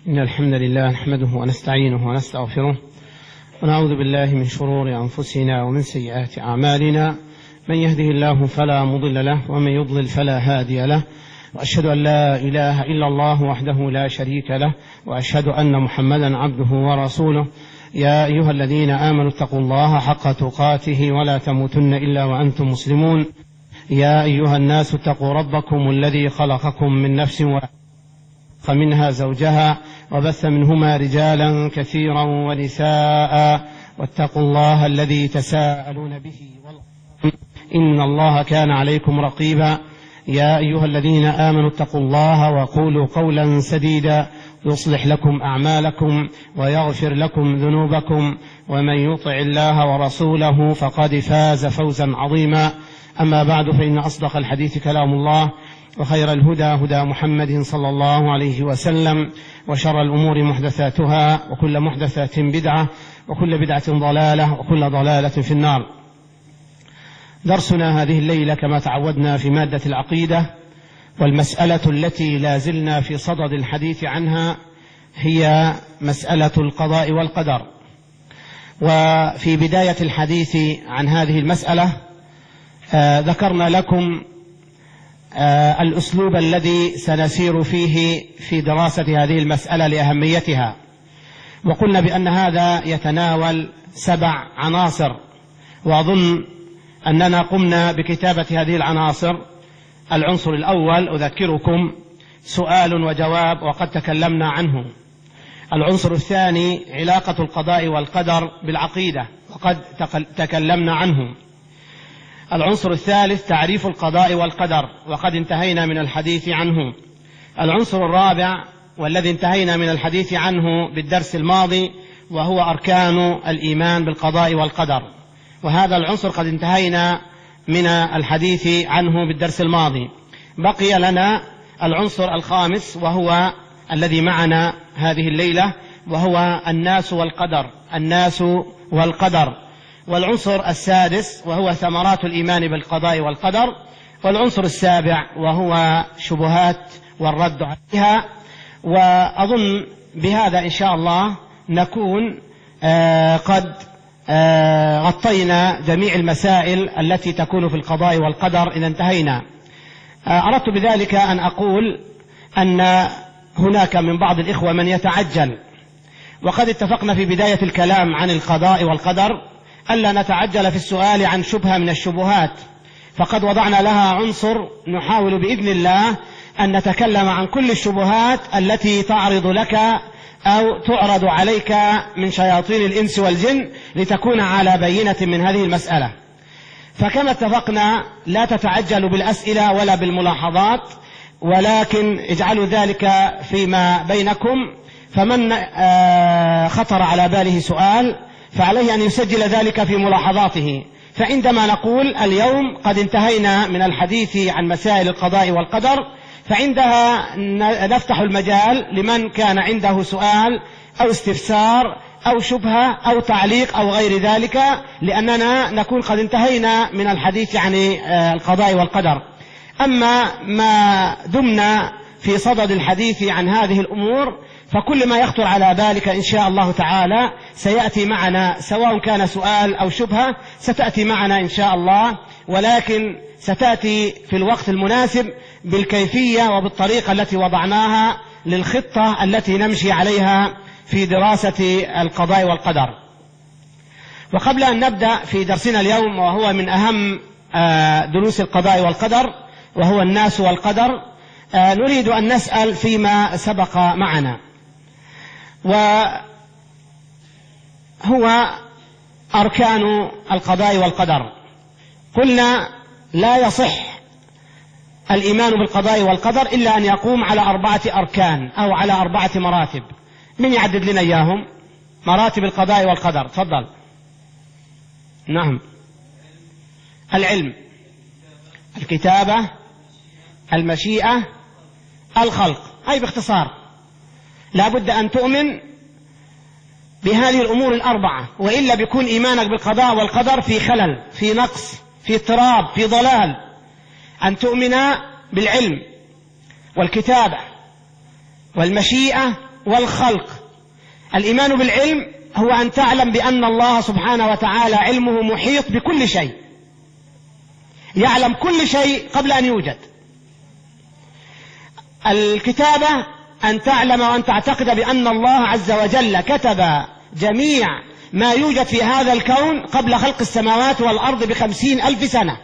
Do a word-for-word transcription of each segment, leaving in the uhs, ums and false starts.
إن الحمد لله نحمده ونستعينه ونستغفره ونعوذ بالله من شرور أنفسنا ومن سيئات أعمالنا. من يهده الله فلا مضل له ومن يضلل فلا هادي له، وأشهد أن لا إله إلا الله وحده لا شريك له، وأشهد أن محمدا عبده ورسوله. يا أيها الذين آمنوا اتقوا الله حق تقاته ولا تموتن إلا وأنتم مسلمون. يا أيها الناس اتقوا ربكم الذي خلقكم من نفس واحدة فمنها زوجها وبث منهما رجالا كثيرا ونساء، واتقوا الله الذي تساءلون به والأرحام إن الله كان عليكم رقيبا. يا أيها الذين آمنوا اتقوا الله وقولوا قولا سديدا يصلح لكم أعمالكم ويغفر لكم ذنوبكم، ومن يطع الله ورسوله فقد فاز فوزا عظيما. أما بعد، فإن أصدق الحديث كلام الله، وخير الهدى هدى محمد صلى الله عليه وسلم، وشر الأمور محدثاتها، وكل محدثة بدعة، وكل بدعة ضلالة، وكل ضلالة في النار. درسنا هذه الليلة كما تعودنا في مادة العقيدة، والمسألة التي لازلنا في صدد الحديث عنها هي مسألة القضاء والقدر. وفي بداية الحديث عن هذه المسألة آه ذكرنا لكم آه الأسلوب الذي سنسير فيه في دراسة هذه المسألة لأهميتها، وقلنا بأن هذا يتناول سبع عناصر، وأظن أننا قمنا بكتابة هذه العناصر. العنصر الأول أذكركم سؤال وجواب وقد تكلمنا عنه. العنصر الثاني علاقة القضاء والقدر بالعقيدة وقد تكلمنا عنه. العنصر الثالث تعريف القضاء والقدر وقد انتهينا من الحديث عنه. العنصر الرابع والذي انتهينا من الحديث عنه بالدرس الماضي وهو أركان الإيمان بالقضاء والقدر، وهذا العنصر قد انتهينا من الحديث عنه بالدرس الماضي. بقي لنا العنصر الخامس وهو الذي معنا هذه الليلة، وهو الناس والقدر الناس والقدر والعنصر السادس وهو ثمرات الإيمان بالقضاء والقدر، والعنصر السابع وهو شبهات والرد عليها. وأظن بهذا إن شاء الله نكون آه قد آه غطينا جميع المسائل التي تكون في القضاء والقدر إذا انتهينا. آه أردت بذلك أن أقول أن هناك من بعض الإخوة من يتعجل، وقد اتفقنا في بداية الكلام عن القضاء والقدر ألا نتعجل في السؤال عن شبهة من الشبهات، فقد وضعنا لها عنصر نحاول بإذن الله أن نتكلم عن كل الشبهات التي تعرض لك أو تعرض عليك من شياطين الإنس والجن لتكون على بينة من هذه المسألة. فكما اتفقنا لا تتعجلوا بالأسئلة ولا بالملاحظات، ولكن اجعلوا ذلك فيما بينكم. فمن خطر على باله سؤال فعليه أن يسجل ذلك في ملاحظاته، فعندما نقول اليوم قد انتهينا من الحديث عن مسائل القضاء والقدر فعندها نفتح المجال لمن كان عنده سؤال أو استفسار أو شبهة أو تعليق أو غير ذلك، لأننا نكون قد انتهينا من الحديث عن القضاء والقدر. أما ما دمنا في صدد الحديث عن هذه الأمور فكل ما يخطر على بالك إن شاء الله تعالى سيأتي معنا، سواء كان سؤال أو شبهة ستأتي معنا إن شاء الله، ولكن ستأتي في الوقت المناسب بالكيفية وبالطريقة التي وضعناها للخطة التي نمشي عليها في دراسة القضاء والقدر. وقبل أن نبدأ في درسنا اليوم وهو من أهم دروس القضاء والقدر وهو الناس والقدر، نريد أن نسأل فيما سبق معنا، وهو أركان القضاء والقدر. قلنا لا يصح الإيمان بالقضاء والقدر إلا أن يقوم على أربعة أركان أو على أربعة مراتب. من يعدد لنا إياهم؟ مراتب القضاء والقدر، تفضل. نعم. العلم، الكتابة، المشيئة، الخلق. أي باختصار لا بد أن تؤمن بهذه الأمور الأربعة، وإلا بيكون إيمانك بالقضاء والقدر في خلل، في نقص، في اضطراب، في ضلال. أن تؤمن بالعلم والكتابة والمشيئة والخلق. الإيمان بالعلم هو أن تعلم بأن الله سبحانه وتعالى علمه محيط بكل شيء، يعلم كل شيء قبل أن يوجد. الكتابة أن تعلم وأن تعتقد بأن الله عز وجل كتب جميع ما يوجد في هذا الكون قبل خلق السماوات والأرض بخمسين ألف سنة.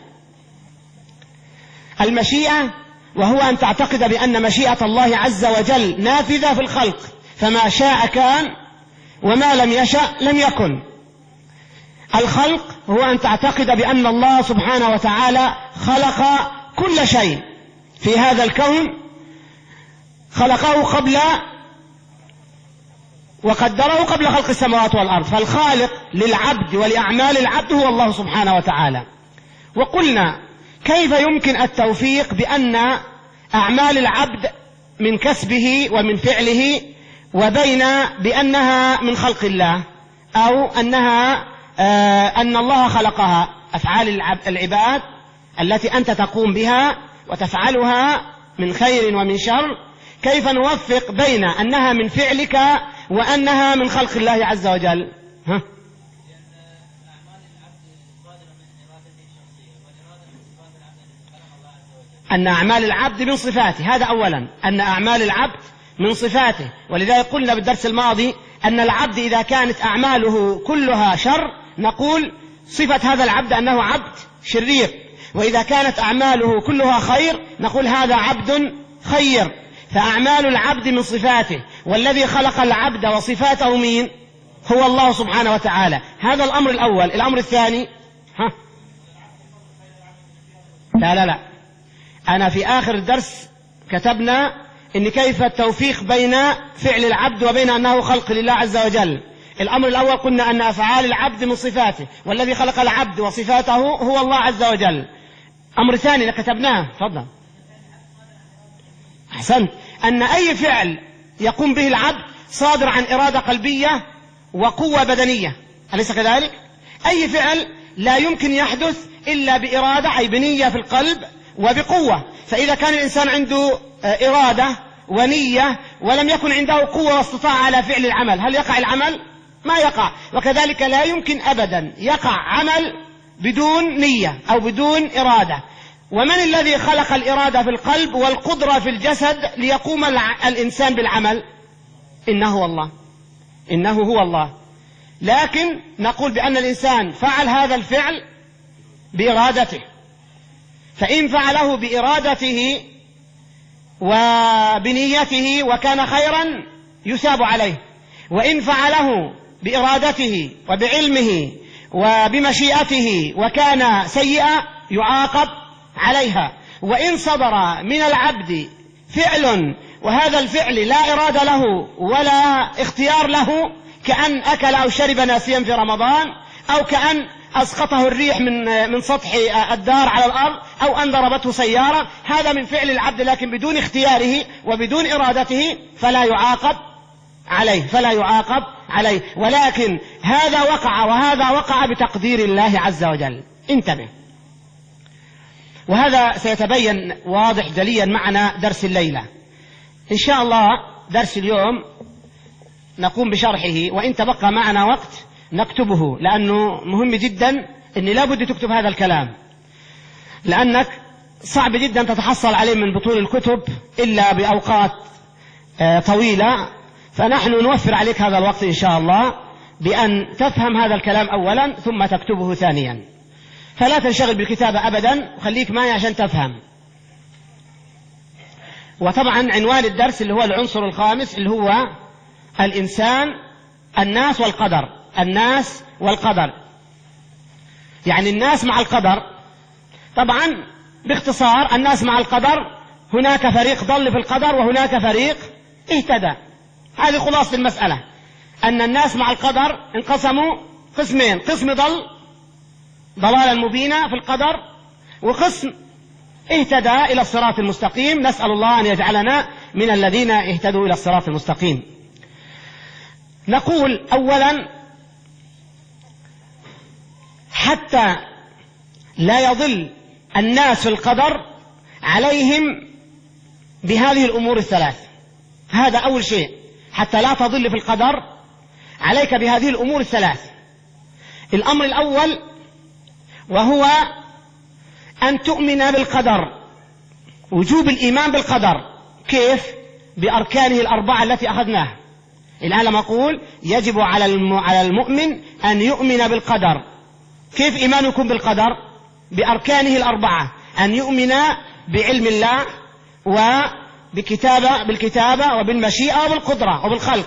المشيئة وهو أن تعتقد بأن مشيئة الله عز وجل نافذة في الخلق، فما شاء كان وما لم يشأ لم يكن. الخلق هو أن تعتقد بأن الله سبحانه وتعالى خلق كل شيء في هذا الكون، خلقه قبل وقدره قبل خلق السماوات والأرض. فالخالق للعبد ولأعمال العبد هو الله سبحانه وتعالى. وقلنا كيف يمكن التوفيق بأن أعمال العبد من كسبه ومن فعله وبين بأنها من خلق الله، أو أنها آه أن الله خلقها. أفعال العباد التي أنت تقوم بها وتفعلها من خير ومن شر، كيف نوفق بين أنها من فعلك وأنها من خلق الله عز وجل؟ ها؟ أن أعمال العبد من صفاته، هذا أولا، أن أعمال العبد من صفاته. ولذلك قلنا بالدرس الماضي أن العبد إذا كانت أعماله كلها شر نقول صفة هذا العبد أنه عبد شرير، وإذا كانت أعماله كلها خير نقول هذا عبد خير. فأعمال العبد من صفاته، والذي خلق العبد وصفاته مين؟ هو الله سبحانه وتعالى. هذا الأمر الأول. الأمر الثاني، ها؟ لا لا لا أنا في آخر الدرس كتبنا إن كيف التوفيق بين فعل العبد وبين أنه خلق لله عز وجل. الأمر الأول قلنا أن أفعال العبد من صفاته، والذي خلق العبد وصفاته هو الله عز وجل. أمر ثاني كتبناه، تفضل. أحسنت. أن أي فعل يقوم به العبد صادر عن إرادة قلبية وقوة بدنية، أليس كذلك؟ أي فعل لا يمكن يحدث إلا بإرادة، أي بنية في القلب وبقوة. فإذا كان الإنسان عنده إرادة ونية ولم يكن عنده قوة واستطاع على فعل العمل، هل يقع العمل؟ ما يقع. وكذلك لا يمكن أبدا يقع عمل بدون نية أو بدون إرادة. ومن الذي خلق الإرادة في القلب والقدرة في الجسد ليقوم الإنسان بالعمل؟ إنه هو الله، إنه هو الله. لكن نقول بأن الإنسان فعل هذا الفعل بإرادته، فإن فعله بإرادته وبنيته وكان خيرا يثاب عليه، وإن فعله بإرادته وبعلمه وبمشيئته وكان سيئا يعاقب عليها. وإن صدر من العبد فعل وهذا الفعل لا إرادة له ولا اختيار له، كأن أكل أو شرب ناسيا في رمضان، أو كأن أسقطه الريح من من سطح الدار على الأرض، أو أن ضربته سيارة، هذا من فعل العبد لكن بدون اختياره وبدون إرادته، فلا يعاقب عليه فلا يعاقب عليه ولكن هذا وقع وهذا وقع بتقدير الله عز وجل. انتبه، وهذا سيتبين واضح جليا معنا درس الليلة إن شاء الله. درس اليوم نقوم بشرحه، وإن تبقى معنا وقت نكتبه، لأنه مهم جدا أن لابد تكتب هذا الكلام، لأنك صعب جدا تتحصل عليه من بطول الكتب إلا بأوقات طويلة. فنحن نوفر عليك هذا الوقت إن شاء الله بأن تفهم هذا الكلام أولا ثم تكتبه ثانيا. فلا تنشغل بالكتابة أبدا، وخليك معي عشان تفهم. وطبعا عنوان الدرس اللي هو العنصر الخامس اللي هو الإنسان، الناس والقدر. الناس والقدر يعني الناس مع القدر. طبعا باختصار الناس مع القدر، هناك فريق ضل في القدر وهناك فريق اهتدى. هذه خلاصة المسألة، أن الناس مع القدر انقسموا قسمين: قسم ضل ضلالا مبينا في القدر، وقسم اهتدى إلى الصراط المستقيم. نسأل الله أن يجعلنا من الذين اهتدوا إلى الصراط المستقيم. نقول أولا حتى لا يضل الناس في القدر عليهم بهذه الأمور الثلاث. هذا أول شيء، حتى لا تضل في القدر عليك بهذه الأمور الثلاث. الأمر الأول وهو أن تؤمن بالقدر، وجوب الإيمان بالقدر. كيف؟ بأركانه الأربعة التي أخذناها. الآن لما أقول يجب على المؤمن أن يؤمن بالقدر، كيف إيمانكم بالقدر؟ بأركانه الأربعة: أن يؤمن بعلم الله وبكتابة بالكتابة وبالمشيئة وبالقدرة وبالخلق.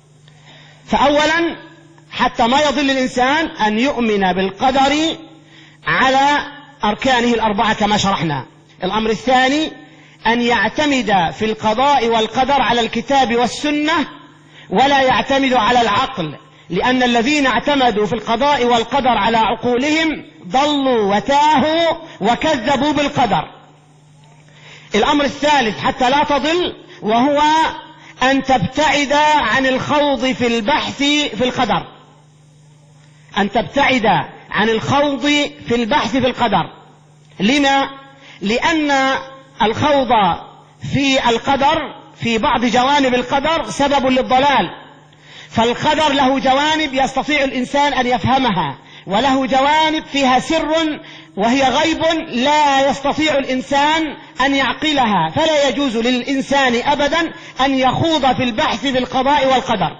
فأولا حتى ما يضل الإنسان أن يؤمن بالقدر على أركانه الأربعة كما شرحنا. الأمر الثاني أن يعتمد في القضاء والقدر على الكتاب والسنة ولا يعتمد على العقل، لأن الذين اعتمدوا في القضاء والقدر على عقولهم ضلوا وتاهوا وكذبوا بالقدر. الأمر الثالث حتى لا تضل وهو أن تبتعد عن الخوض في البحث في القدر، أن تبتعد عن الخوض في البحث في القدر. لما؟ لأن الخوض في القدر في بعض جوانب القدر سبب للضلال. فالقدر له جوانب يستطيع الإنسان أن يفهمها، وله جوانب فيها سر وهي غيب لا يستطيع الإنسان أن يعقلها، فلا يجوز للإنسان أبدا أن يخوض في البحث في القضاء والقدر.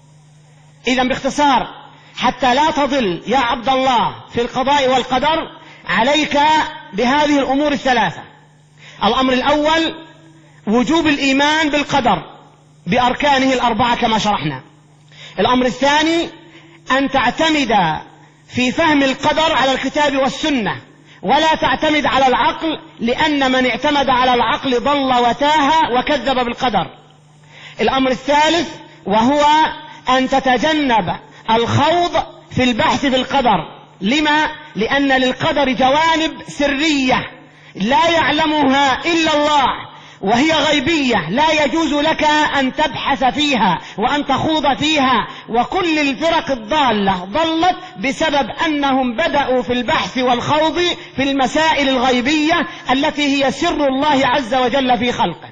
إذن باختصار حتى لا تضل يا عبد الله في القضاء والقدر عليك بهذه الأمور الثلاثة. الأمر الأول وجوب الإيمان بالقدر بأركانه الأربعة كما شرحنا. الأمر الثاني أن تعتمد في فهم القدر على الكتاب والسنة ولا تعتمد على العقل، لأن من اعتمد على العقل ضل وتاه وكذب بالقدر. الأمر الثالث وهو أن تتجنب الخوض في البحث في القدر. لما؟ لأن للقدر جوانب سرية لا يعلمها إلا الله، وهي غيبية لا يجوز لك أن تبحث فيها وأن تخوض فيها. وكل الفرق الضالة ضلت بسبب أنهم بدأوا في البحث والخوض في المسائل الغيبية التي هي سر الله عز وجل في خلقه.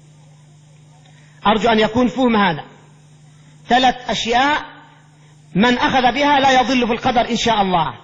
أرجو أن يكون فهم هذا. ثلاث أشياء من أخذ بها لا يضل في القدر إن شاء الله.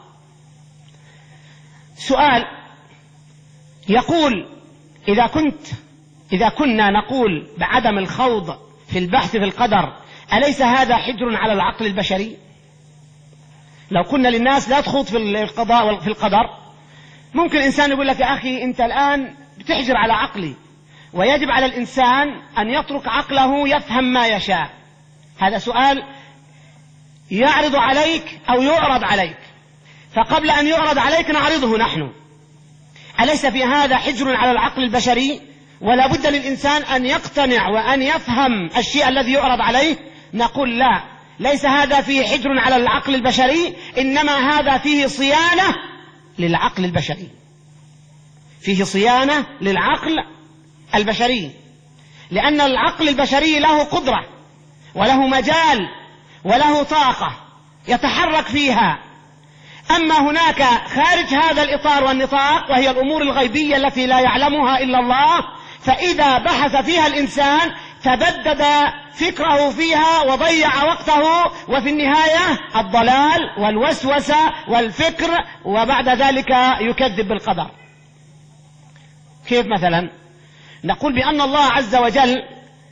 سؤال يقول: إذا كنت إذا كنا نقول بعدم الخوض في البحث في القدر، أليس هذا حجر على العقل البشري؟ لو كنا للناس لا تخوض في القضاء في القدر، ممكن إنسان يقول لك: يا أخي أنت الآن بتحجر على عقلي، ويجب على الإنسان أن يترك عقله يفهم ما يشاء. هذا سؤال يعرض عليك أو يعرض عليك، فقبل أن يعرض عليك نعرضه نحن. أليس في هذا حجر على العقل البشري؟ ولا بد للإنسان أن يقتنع وأن يفهم الشيء الذي يعرض عليه. نقول: لا، ليس هذا فيه حجر على العقل البشري، إنما هذا فيه صيانة للعقل البشري، فيه صيانة للعقل البشري، لأن العقل البشري له قدرة وله مجال وله طاقة يتحرك فيها. أما هناك خارج هذا الإطار والنطاق وهي الأمور الغيبية التي لا يعلمها إلا الله، فإذا بحث فيها الإنسان تبدد فكره فيها وضيع وقته، وفي النهاية الضلال والوسوسة والفكر، وبعد ذلك يكذب بالقدر. كيف مثلا؟ نقول بأن الله عز وجل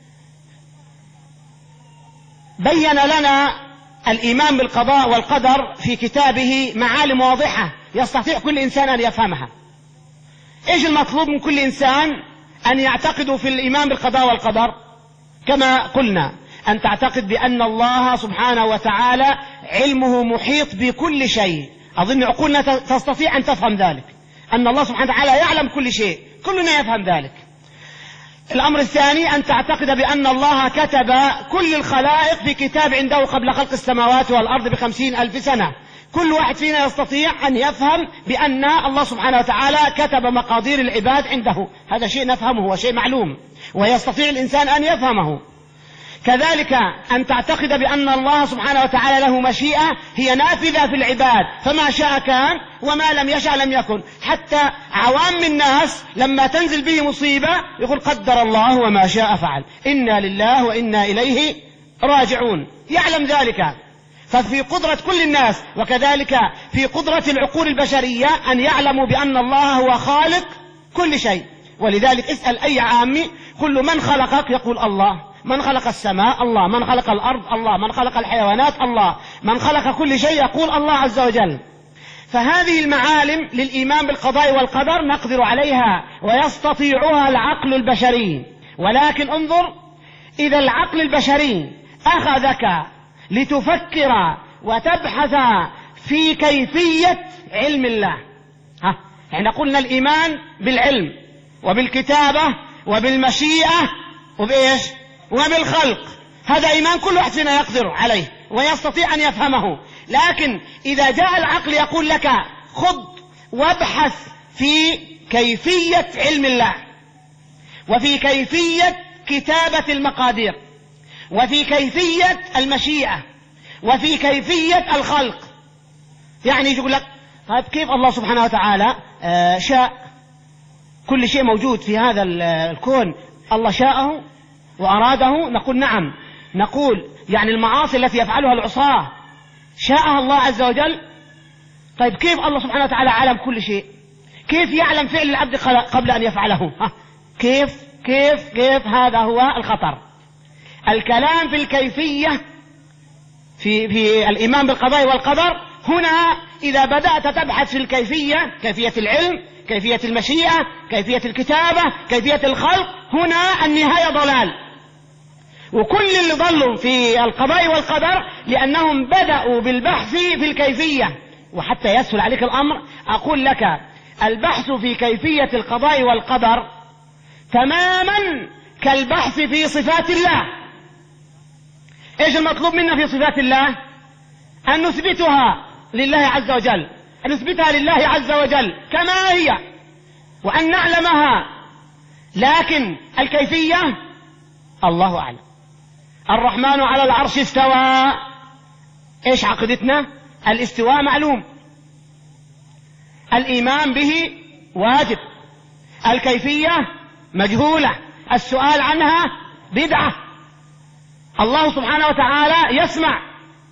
بين لنا الإيمان بالقضاء والقدر في كتابه معالم واضحة يستطيع كل إنسان أن يفهمها. إيش المطلوب من كل إنسان؟ أن يعتقد في الإيمان بالقضاء والقدر كما قلنا، أن تعتقد بأن الله سبحانه وتعالى علمه محيط بكل شيء. أظن عقولنا تستطيع أن تفهم ذلك، أن الله سبحانه وتعالى يعلم كل شيء، كلنا يفهم ذلك. الأمر الثاني أن تعتقد بأن الله كتب كل الخلائق في كتاب عنده قبل خلق السماوات والأرض بخمسين ألف سنة. كل واحد فينا يستطيع أن يفهم بأن الله سبحانه وتعالى كتب مقادير العباد عنده. هذا شيء نفهمه وشيء معلوم ويستطيع الإنسان أن يفهمه. كذلك أن تعتقد بأن الله سبحانه وتعالى له مشيئة هي نافذة في العباد، فما شاء كان وما لم يشاء لم يكن. حتى عوام الناس لما تنزل به مصيبة يقول: قدر الله وما شاء فعل، إنا لله وإنا إليه راجعون، يعلم ذلك. ففي قدرة كل الناس وكذلك في قدرة العقول البشرية أن يعلموا بأن الله هو خالق كل شيء. ولذلك اسأل أي عامي، كل من خلقك يقول الله، من خلق السماء الله، من خلق الأرض الله، من خلق الحيوانات الله، من خلق كل شيء يقول الله عز وجل. فهذه المعالم للإيمان بالقضاء والقدر نقدر عليها ويستطيعها العقل البشري. ولكن انظر، إذا العقل البشري أخذك لتفكر وتبحث في كيفية علم الله، ها يعني قلنا الإيمان بالعلم وبالكتابة وبالمشيئة وبإيش وبالخلق، هذا إيمان كل واحد فينا يقدر عليه ويستطيع أن يفهمه. لكن إذا جاء العقل يقول لك خذ وابحث في كيفية علم الله وفي كيفية كتابة المقادير وفي كيفية المشيئة وفي كيفية الخلق، يعني يقول لك طيب كيف الله سبحانه وتعالى آه شاء كل شيء موجود في هذا الكون، الله شاءه وأراده؟ نقول نعم. نقول يعني المعاصي التي يفعلها العصاة شاءها الله عز وجل. طيب كيف الله سبحانه وتعالى علم كل شيء؟ كيف يعلم فعل العبد قبل أن يفعله؟ ها كيف كيف كيف هذا هو الخطر. الكلام في الكيفية في في الإيمان بالقضاء والقدر هنا، إذا بدأت تبحث في الكيفية، كيفية العلم، كيفية المشيئة، كيفية الكتابة، كيفية الخلق، هنا النهاية ضلال. وكل اللي ضلوا في القضاء والقدر لأنهم بدأوا بالبحث في الكيفية. وحتى يسهل عليك الأمر أقول لك البحث في كيفية القضاء والقدر تماما كالبحث في صفات الله. إيش المطلوب منا في صفات الله؟ أن نثبتها لله عز وجل، أن نثبتها لله عز وجل كما هي وأن نعلمها. لكن الكيفية الله أعلم. الرحمن على العرش استوى، إيش عقيدتنا؟ الاستواء معلوم، الإيمان به واجب، الكيفية مجهولة، السؤال عنها بدعة. الله سبحانه وتعالى يسمع،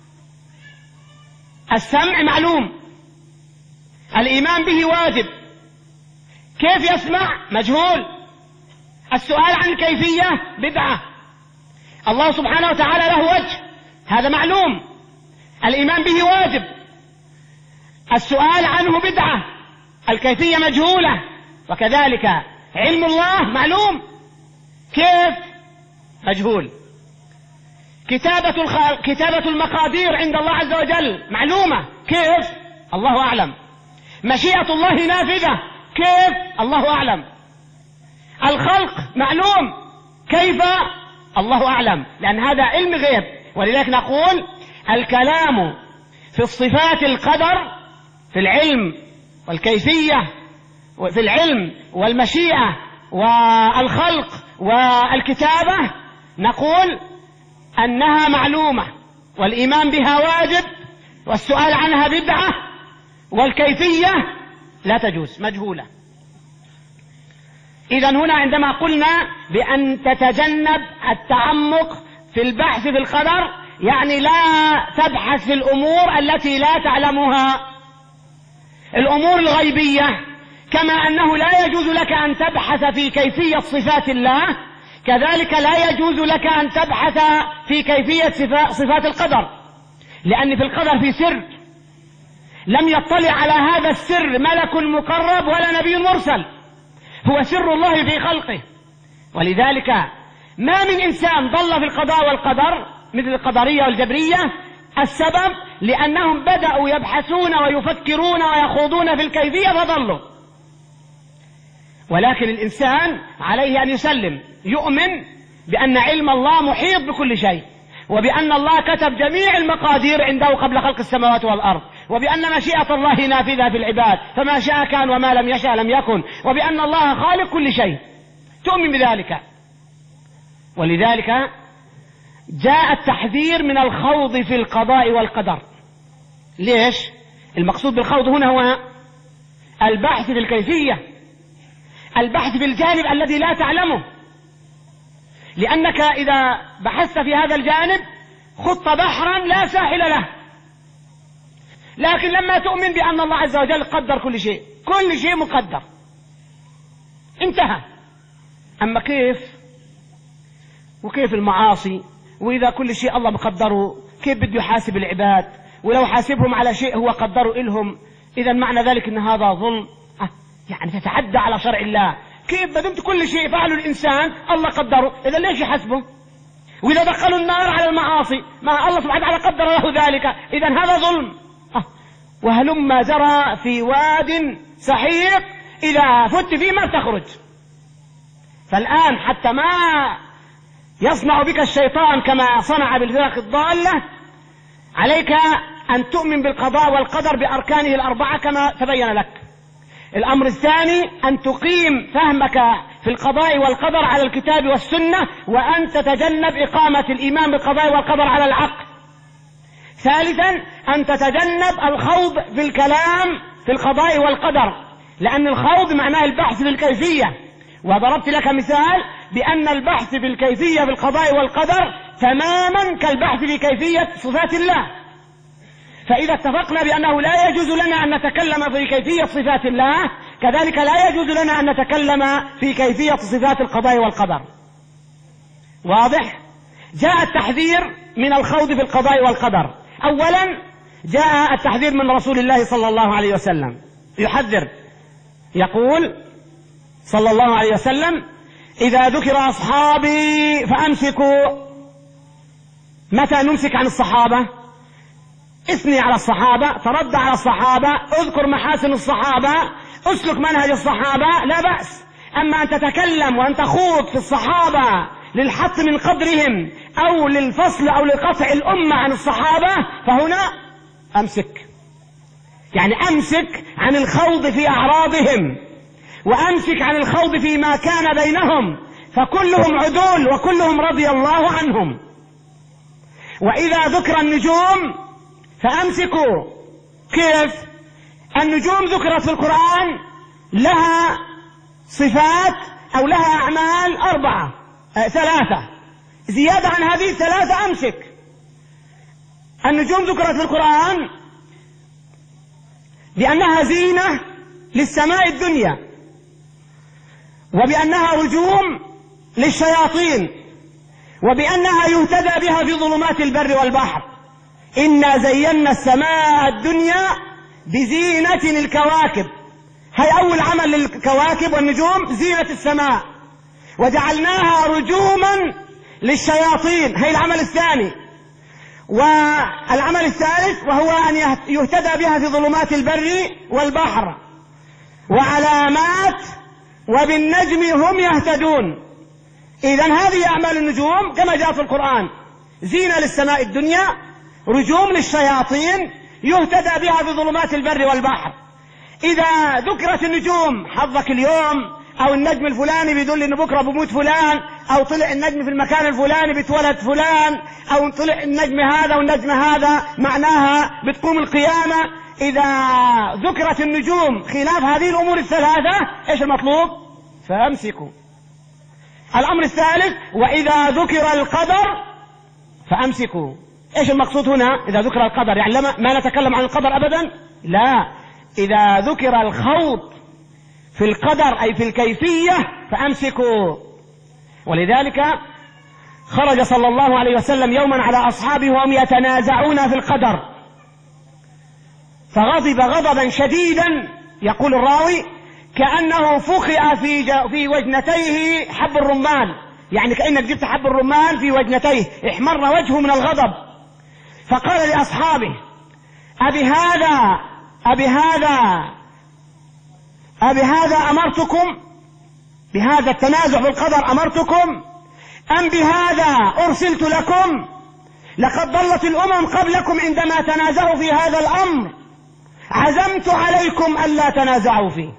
السمع معلوم، الإيمان به واجب، كيف يسمع مجهول، السؤال عن الكيفية بدعة. الله سبحانه وتعالى له وجه، هذا معلوم، الإيمان به واجب، السؤال عنه بدعة، الكيفية مجهولة. وكذلك علم الله معلوم، كيف مجهول. كتابة, الخ... كتابة المقادير عند الله عز وجل معلومة، كيف الله أعلم. مشيئة الله نافذة، كيف الله أعلم. الخلق معلوم، كيف الله أعلم، لأن هذا علم غيب. ولذلك نقول الكلام في الصفات القدر في العلم والكيفية، في العلم والمشيئة والخلق والكتابة، نقول أنها معلومة والإيمان بها واجب والسؤال عنها بدعة والكيفية لا تجوز مجهولة. إذن هنا عندما قلنا بأن تتجنب التعمق في البحث في القدر، يعني لا تبحث في الأمور التي لا تعلمها، الأمور الغيبية. كما أنه لا يجوز لك أن تبحث في كيفية صفات الله، كذلك لا يجوز لك أن تبحث في كيفية صفات القدر، لأن في القدر في سر لم يطلع على هذا السر ملك مقرب ولا نبي مرسل، هو سر الله في خلقه. ولذلك ما من إنسان ضل في القضاء والقدر مثل القدرية والجبرية، السبب لأنهم بدأوا يبحثون ويفكرون ويخوضون في الكيفية فضلوا. ولكن الإنسان عليه أن يسلم، يؤمن بأن علم الله محيط بكل شيء، وبأن الله كتب جميع المقادير عنده قبل خلق السماوات والأرض، وبأن مشيئة الله نافذة في العباد، فما شاء كان وما لم يشاء لم يكن، وبأن الله خالق كل شيء، تؤمن بذلك. ولذلك جاء التحذير من الخوض في القضاء والقدر. ليش؟ المقصود بالخوض هنا هو البحث في الكيفية، البحث في الجانب الذي لا تعلمه، لأنك إذا بحثت في هذا الجانب خط بحرا لا ساحل له، لكن لما تؤمن بأن الله عز وجل قدر كل شيء، كل شيء مقدر انتهى. أما كيف وكيف المعاصي، وإذا كل شيء الله مقدره كيف بده يحاسب العباد؟ ولو حاسبهم على شيء هو قدره إلهم، إذا معنى ذلك أن هذا ظلم، أه يعني تتعدى على شرع الله. كيف ما دمت كل شيء فعله الإنسان الله قدره، إذا ليش يحاسبه؟ وإذا دخلوا النار على المعاصي ما الله سبحانه وتعالى قدر له ذلك، إذا هذا ظلم. أه وهلما جرى في واد سحيق إذا فت فيه ما تخرج. فالآن حتى ما يصنع بك الشيطان كما صنع بالفرق الضالة، عليك أن تؤمن بالقضاء والقدر بأركانه الأربعة كما تبين لك. الأمر الثاني أن تقيم فهمك في القضاء والقدر على الكتاب والسنة، وأن تتجنب إقامة الإيمان بالقضاء والقدر على العقل. ثالثا أن تتجنب الخوض في الكلام في القضاء والقدر، لأن الخوض معناه البحث في الكيفية، وضربت لك مثال بأن البحث في الكيفية في القضاء والقدر تماما كالبحث في كيفية صفات الله. فإذا اتفقنا بأنه لا يجوز لنا أن نتكلم في كيفية صفات الله، كذلك لا يجوز لنا أن نتكلم في كيفية صفات القضاء والقدر. واضح؟ جاء التحذير من الخوض في القضاء والقدر. أولا جاء التحذير من رسول الله صلى الله عليه وسلم، يحذر يقول صلى الله عليه وسلم: إذا ذكر أصحابي فأمسكوا. متى نمسك عن الصحابة؟ اثني على الصحابة، ترد على الصحابة، اذكر محاسن الصحابة، اسلك منهج الصحابة، لا بأس. أما أن تتكلم وأن تخوض في الصحابة للحط من قدرهم أو للفصل أو لقطع الأمة عن الصحابة، فهنا أمسك، يعني أمسك عن الخوض في أعراضهم، وأمسك عن الخوض فيما كان بينهم، فكلهم عدول وكلهم رضي الله عنهم. وإذا ذكر النجوم فأمسكوا. كيف؟ النجوم ذكرت في القرآن لها صفات أو لها أعمال أربعة آه ثلاثة، زيادة عن هذه الثلاثة أمسك. النجوم ذكرت في القرآن بأنها زينة للسماء الدنيا، وبأنها رجوم للشياطين، وبأنها يهتدى بها في ظلمات البر والبحر. إنا زينا السماء الدنيا بزينة الكواكب، هي أول عمل للكواكب والنجوم، زينة السماء. وجعلناها رجوما للشياطين، هي العمل الثاني. والعمل الثالث وهو أن يهتدى بها في ظلمات البر والبحر. وعلامات وبالنجم هم يهتدون. إذن هذه أعمال النجوم كما جاء في القرآن: زينة للسماء الدنيا، رجوم للشياطين، يهتدى بها في ظلمات البر والبحر. إذا ذكرت النجوم حظك اليوم، أو النجم الفلاني بيدل إن بكرة بموت فلان، أو طلع النجم في المكان الفلاني بتولد فلان، أو طلع النجم هذا والنجم هذا معناها بتقوم القيامة. إذا ذكرت النجوم خلاف هذه الأمور الثلاثة إيش المطلوب؟ فأمسكوا. الأمر الثالث: وإذا ذكر القدر فأمسكوا. إيش المقصود هنا؟ إذا ذكر القدر يعني ما نتكلم عن القدر أبدا، لا، إذا ذكر الخوض في القدر أي في الكيفية فأمسكوا. ولذلك خرج صلى الله عليه وسلم يوما على أصحابه وهم يتنازعون في القدر، فغضب غضبا شديدا، يقول الراوي: كأنه فقع في في وجنتيه حب الرمان، يعني كأنك جبت حب الرمان في وجنتيه، احمر وجهه من الغضب. فقال لأصحابه: أبي هذا أبي هذا أبي هذا أمرتكم؟ بهذا التنازع في القدر أمرتكم؟ أم بهذا أرسلت لكم؟ لقد ضلت الأمم قبلكم عندما تنازعوا في هذا الأمر، عزمت عليكم ألا تنازعوا فيه.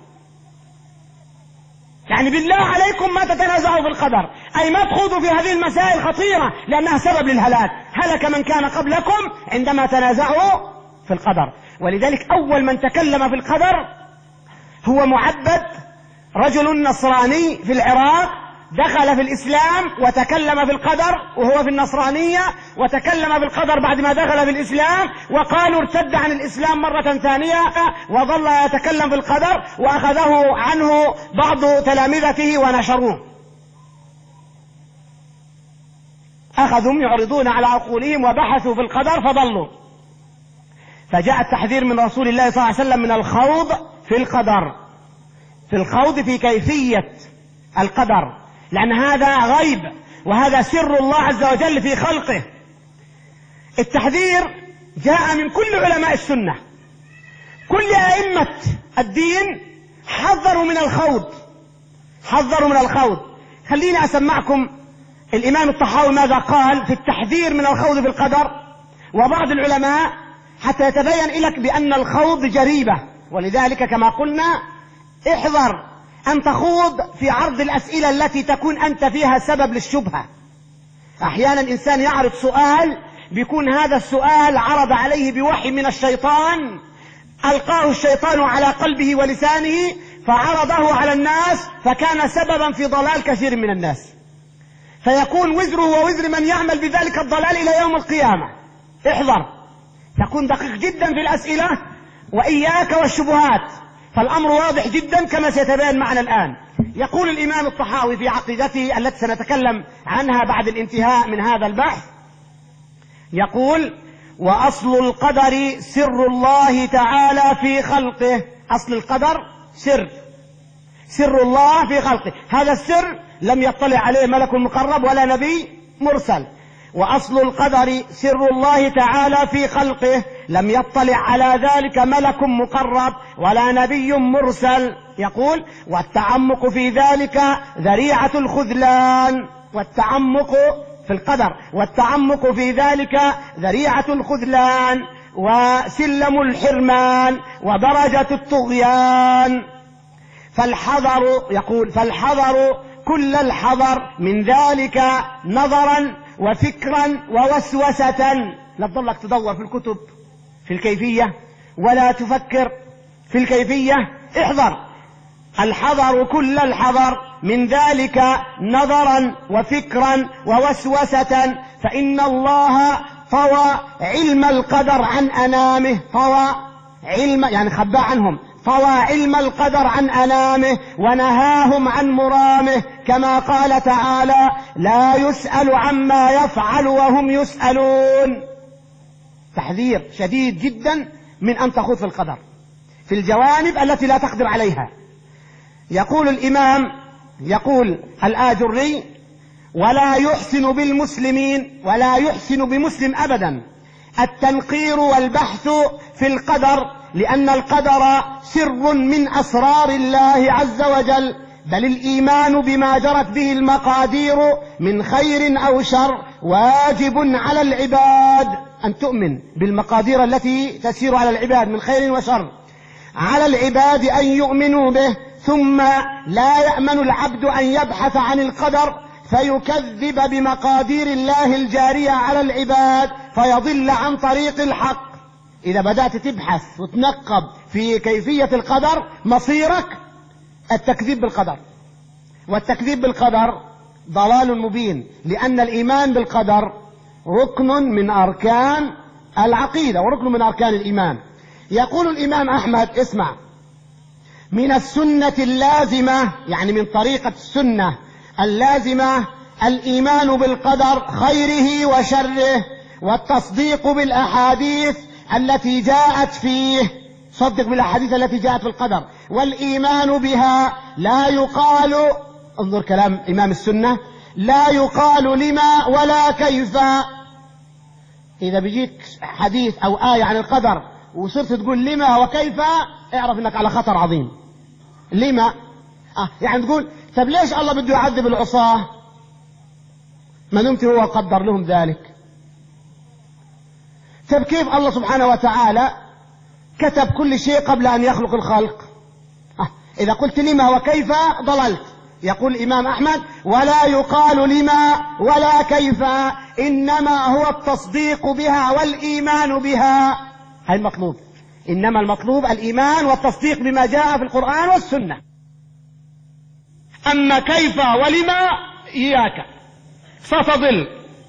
يعني بالله عليكم ما تتنازعوا في القدر، أي ما تخوضوا في هذه المسائل الخطيرة لأنها سبب للهلاك. هلك من كان قبلكم عندما تنازعوا في القدر. ولذلك أول من تكلم في القدر هو معبد، رجل نصراني في العراق، دخل في الإسلام وتكلم في القدر وهو في النصرانية، وتكلم في القدر بعد ما دخل في الإسلام، وقالوا ارتد عن الإسلام مرة ثانية وظل يتكلم في القدر، وأخذه عنه بعض تلامذته ونشروه، أخذوا يعرضون على عقولهم وبحثوا في القدر فضلوا. فجاء التحذير من رسول الله صلى الله عليه وسلم من الخوض في القدر، في الخوض في كيفية القدر، لأن هذا غيب وهذا سر الله عز وجل في خلقه. التحذير جاء من كل علماء السنة، كل أئمة الدين حذروا من الخوض، حذروا من الخوض. خليني أسمعكم الإمام الطحاوي ماذا قال في التحذير من الخوض في القدر وبعض العلماء، حتى يتبين لك بأن الخوض جريبة. ولذلك كما قلنا احذر أن تخوض في عرض الأسئلة التي تكون أنت فيها سبب للشبهة. أحيانا إنسان يعرض سؤال بيكون هذا السؤال عرض عليه بوحي من الشيطان، ألقاه الشيطان على قلبه ولسانه فعرضه على الناس، فكان سببا في ضلال كثير من الناس، فيكون وزره ووزر من يعمل بذلك الضلال إلى يوم القيامة. احذر، تكون دقيق جدا في الأسئلة وإياك والشبهات، فالأمر واضح جدا كما سيتبين معنا الآن. يقول الإمام الطحاوي في عقيدته التي سنتكلم عنها بعد الانتهاء من هذا البحث، يقول: وأصل القدر سر الله تعالى في خلقه. أصل القدر سر، سر الله في خلقه، هذا السر لم يطلع عليه ملك مقرب ولا نبي مرسل. وأصل القدر سر الله تعالى في خلقه، لم يطلع على ذلك ملك مقرب ولا نبي مرسل. يقول: والتعمق في ذلك ذريعة الخذلان. والتعمق في القدر، والتعمق في ذلك ذريعة الخذلان وسلم الحرمان ودرجة الطغيان. فالحذر، يقول: فالحذر كل الحذر من ذلك نظرا وفكرا ووسوسة. لا تضلك تدور في الكتب في الكيفية ولا تفكر في الكيفية، احذر. الحذر كل الحذر من ذلك نظرا وفكرا ووسوسة، فإن الله طوى علم القدر عن أنامه. طوى علم يعني خبى عنهم، طوى علم القدر عن أنامه ونهاهم عن مرامه، كما قال تعالى: لا يسأل عما يفعل وهم يسألون. تحذير شديد جدا من أن تخوض في القدر في الجوانب التي لا تقدر عليها. يقول الإمام، يقول الآجري: ولا يحسن بالمسلمين، ولا يحسن بمسلم أبدا التنقير والبحث في القدر، لأن القدر سر من أسرار الله عز وجل، بل الإيمان بما جرت به المقادير من خير أو شر واجب على العباد. أن تؤمن بالمقادير التي تسير على العباد من خير وشر، على العباد أن يؤمنوا به. ثم لا يأمن العبد أن يبحث عن القدر فيكذب بمقادير الله الجارية على العباد فيضل عن طريق الحق. إذا بدأت تبحث وتنقب في كيفية القدر مصيرك التكذيب بالقدر، والتكذيب بالقدر ضلال مبين، لأن الإيمان بالقدر ركن من أركان العقيدة وركن من أركان الإيمان. يقول الإمام أحمد: اسمع، من السنة اللازمة، يعني من طريقة السنة اللازمة، الإيمان بالقدر خيره وشره، والتصديق بالأحاديث التي جاءت فيه. صدق بالأحاديث التي جاءت في القدر والإيمان بها. لا يقال، انظر كلام إمام السنة، لا يقال لما ولا كيف. إذا بيجيك حديث أو آية عن القدر وصرت تقول لما وكيف، اعرف انك على خطر عظيم. لما آه يعني تقول: طب ليش الله بده يعذب العصاة ما دمت هو قدر لهم ذلك؟ طب كيف الله سبحانه وتعالى كتب كل شيء قبل أن يخلق الخلق؟ آه إذا قلت لما وكيف ضللت. يقول الإمام أحمد: ولا يقال لما ولا كيف، إنما هو التصديق بها والإيمان بها. هذا المطلوب، إنما المطلوب الإيمان والتصديق بما جاء في القرآن والسنة. أما كيف ولما إياك ستضل.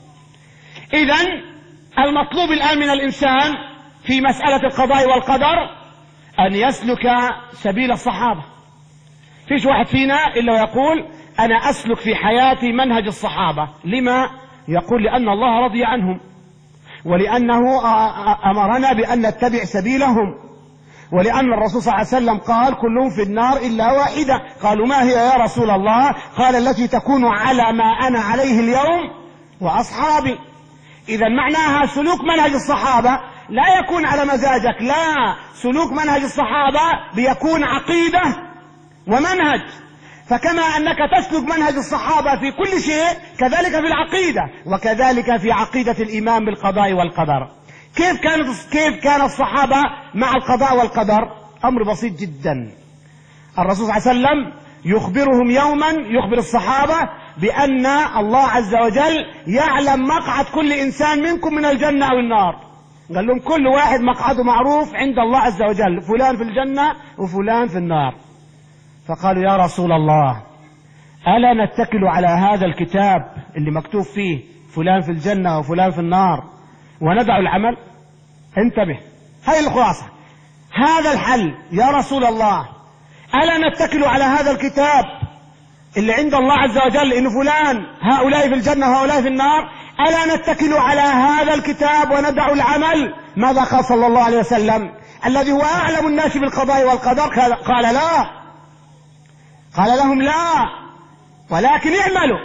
إذن المطلوب الآن من الإنسان في مسألة القضاء والقدر أن يسلك سبيل الصحابة. فيش واحد فينا إلا ويقول أنا أسلك في حياتي منهج الصحابة. لما؟ يقول لأن الله رضي عنهم، ولأنه أمرنا بأن نتبع سبيلهم، ولأن الرسول صلى الله عليه وسلم قال كلهم في النار إلا واحدة. قالوا ما هي يا رسول الله؟ قال التي تكون على ما أنا عليه اليوم وأصحابي. إذا معناها سلوك منهج الصحابة لا يكون على مزاجك، لا، سلوك منهج الصحابة بيكون عقيدة ومنهج. فكما أنك تسلك منهج الصحابة في كل شيء كذلك في العقيدة، وكذلك في عقيدة الإيمان بالقضاء والقدر. كيف كانت كيف كان الصحابة مع القضاء والقدر؟ أمر بسيط جدا. الرسول صلى الله عليه وسلم يخبرهم يوما، يخبر الصحابة بأن الله عز وجل يعلم مقعد كل إنسان منكم من الجنة أو النار. قال لهم كل واحد مقعده معروف عند الله عز وجل، فلان في الجنة وفلان في النار. فقالوا يا رسول الله ألا نتكل على هذا الكتاب اللي مكتوب فيه فلان في الجنة وفلان في النار وندع العمل؟ انتبه، هاي الخلاصة، هذا الحل يا رسول الله. ألا نتكل على هذا الكتاب اللي عند الله عز وجل إن فلان هؤلاء في الجنة وهؤلاء في النار؟ ألا نتكل على هذا الكتاب وندع العمل؟ ماذا قال صلى الله عليه وسلم الذي هو أعلم الناس بالقضاء والقدر؟ قال لا، قال لهم لا، ولكن اعملوا.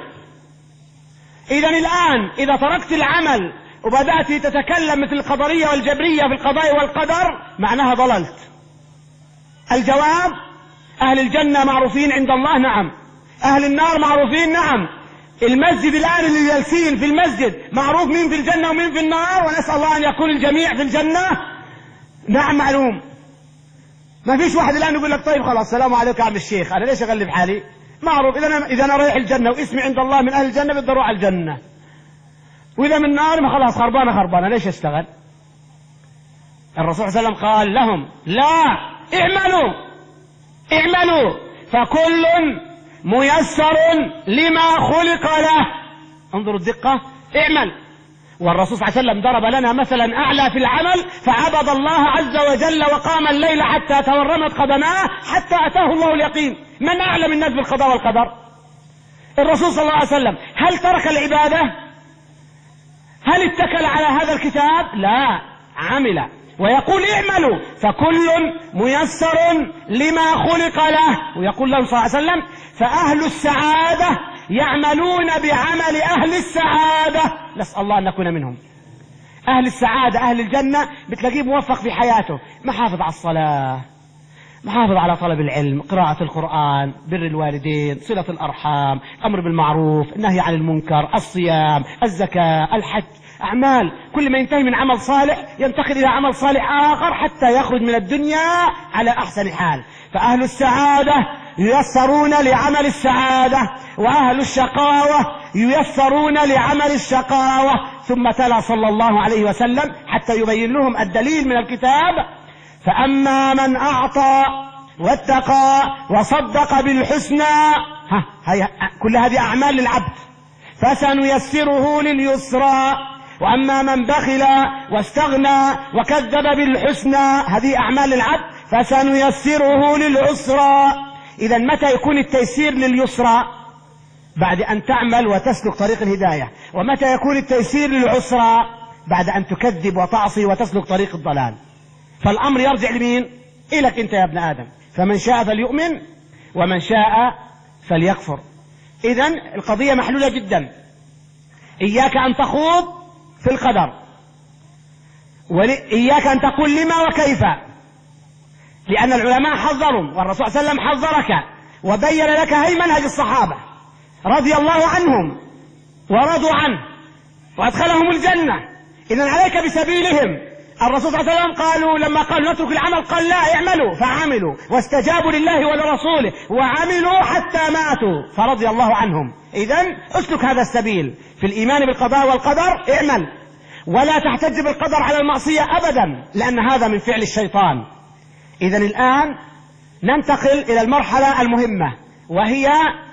إذن الآن إذا تركت العمل وبدأت تتكلم مثل القدرية والجبرية في القضاء والقدر معناها ضللت. الجواب أهل الجنة معروفين عند الله، نعم. أهل النار معروفين، نعم. المسجد الآن اللي جالسين في المسجد معروف مين في الجنة ومين في النار، ونسأل الله أن يكون الجميع في الجنة، نعم معلوم. ما فيش واحد الآن يقول لك طيب خلاص السلام عليكم يا عم الشيخ أنا ليش أغلب حالي؟ معروف إذا أنا إذا أنا رايح الجنة واسمي عند الله من أهل الجنة بدي أروح على الجنة، وإذا من النار ما خلاص خربانة خربانة ليش أشتغل؟ الرسول صلى الله عليه وسلم قال لهم لا، اعملوا اعملوا فكل ميسر لما خلق له. انظروا الدقة، اعمل. والرسول صلى الله عليه وسلم ضرب لنا مثلا أعلى في العمل، فعبد الله عز وجل وقام الليل حتى تورمت قدماه حتى أتاه الله اليقين. من أعلم الناس بالقضاء والقدر؟ الرسول صلى الله عليه وسلم. هل ترك العبادة؟ هل اتكل على هذا الكتاب؟ لا، عمل. ويقول اعملوا فكل ميسر لما خلق له. ويقول له صلى الله عليه وسلم فأهل السعادة يعملون بعمل أهل السعادة. نسأل الله أن نكون منهم. أهل السعادة أهل الجنة بتلاقيه موفق في حياته، محافظ على الصلاة، محافظ على طلب العلم، قراءة القرآن، بر الوالدين، صلة الأرحام، أمر بالمعروف، النهي عن المنكر، الصيام، الزكاة، الحج، أعمال. كل ما ينتهي من عمل صالح ينتقل إلى عمل صالح آخر حتى يخرج من الدنيا على أحسن حال. فأهل السعادة ييسرون لعمل السعادة، وأهل الشقاوة ييسرون لعمل الشقاوة. ثم تلا صلى الله عليه وسلم حتى يبين لهم الدليل من الكتاب: فأما من أعطى واتقى وصدق بالحسنى، ها هي كل هذه أعمال للعبد، فسنيسره لليسرى. وأما من بخل واستغنى وكذب بالحسنى، هذه أعمال للعبد، فسنيسره للعسرى. إذا متى يكون التيسير لليسرى؟ بعد أن تعمل وتسلك طريق الهداية. ومتى يكون التيسير للعسرى؟ بعد أن تكذب وتعصي وتسلك طريق الضلال. فالأمر يرجع لمين؟ إليك أنت يا ابن آدم. فمن شاء فليؤمن ومن شاء فليكفر. إذن القضية محلولة جدا. إياك أن تخوض في القدر، وإياك أن تقول لما وكيف، لأن العلماء حذروا، والرسول صلى الله عليه وسلم حذرك وبين لك هي منهج الصحابة رضي الله عنهم ورضوا عنه وأدخلهم الجنة. إذن عليك بسبيلهم. الرسول صلى الله عليه وسلم قالوا لما قالوا نترك العمل قال لا، اعملوا، فعملوا واستجابوا لله ولرسوله وعملوا حتى ماتوا فرضي الله عنهم. إذن اسلك هذا السبيل في الإيمان بالقضاء والقدر، اعمل ولا تحتج بالقدر على المعصية أبدا، لأن هذا من فعل الشيطان. إذن الآن ننتقل إلى المرحلة المهمة، وهي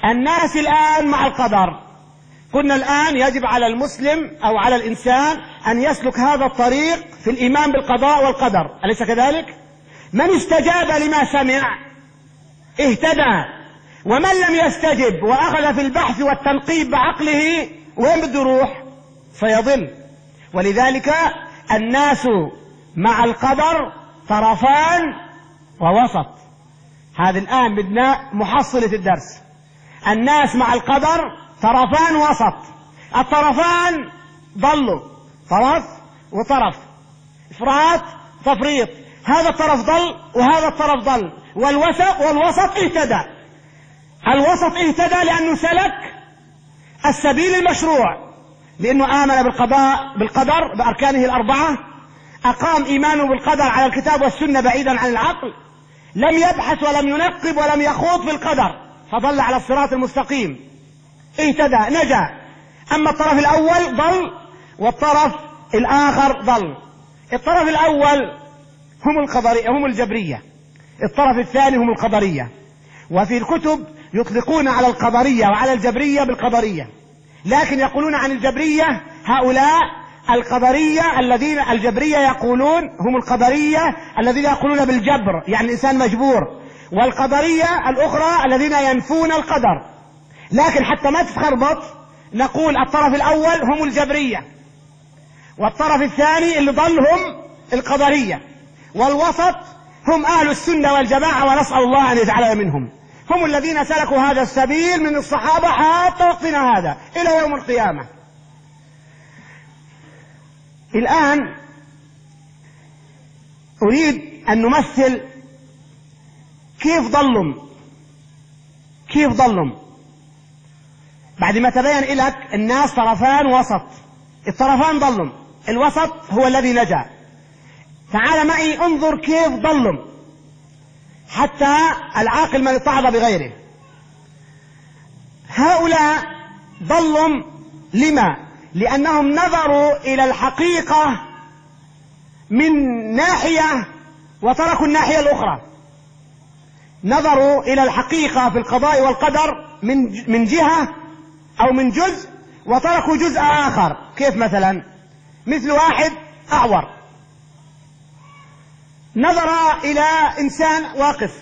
الناس الآن مع القدر. قلنا الآن يجب على المسلم أو على الإنسان أن يسلك هذا الطريق في الإيمان بالقضاء والقدر، أليس كذلك؟ من استجاب لما سمع اهتدى، ومن لم يستجب وأخذ في البحث والتنقيب بعقله وين بده يروح؟ سيضل. ولذلك الناس مع القدر طرفان ووسط. هذا الآن بدنا محصلة الدرس. الناس مع القدر طرفان وسط. الطرفان ضلوا، طرف وطرف، إفراط تفريط. هذا الطرف ضل وهذا الطرف ضل، والوسط والوسط اهتدى. الوسط اهتدى لأنه سلك السبيل المشروع، لأنه آمن بالقضاء بالقدر بأركانه الأربعة، أقام إيمانه بالقدر على الكتاب والسنة بعيدا عن العقل، لم يبحث ولم ينقب ولم يخوض في القدر، فضل على الصراط المستقيم، اهتدى نجا. أما الطرف الأول ضل والطرف الآخر ضل. الطرف الأول هم القدرية، هم الجبرية. الطرف الثاني هم القدرية. وفي الكتب يطلقون على القدرية وعلى الجبرية بالقدرية، لكن يقولون عن الجبرية هؤلاء القدرية الذين الجبرية يقولون هم القدرية الذين يقولون بالجبر، يعني الإنسان مجبور، والقدرية الأخرى الذين ينفون القدر. لكن حتى ما تتخربط نقول الطرف الأول هم الجبرية، والطرف الثاني اللي ضل هم القدرية، والوسط هم أهل السنة والجماعة، ونسأل الله أن يجعلنا منهم. هم الذين سلكوا هذا السبيل من الصحابة حتى وقتنا هذا إلى يوم القيامة. الآن أريد أن نمثل كيف ضلهم كيف ضلهم بعد ما تبين لك الناس طرفان وسط. الطرفان ضلهم، الوسط هو الذي نجا. تعال معي انظر كيف ضلهم حتى العاقل من اتعظ بغيره. هؤلاء ضلهم لما؟ لأنهم نظروا إلى الحقيقة من ناحية وتركوا الناحية الأخرى. نظروا إلى الحقيقة في القضاء والقدر من من جهة أو من جزء، وتركوا جزء آخر. كيف مثلا؟ مثل واحد أعور نظر إلى إنسان واقف،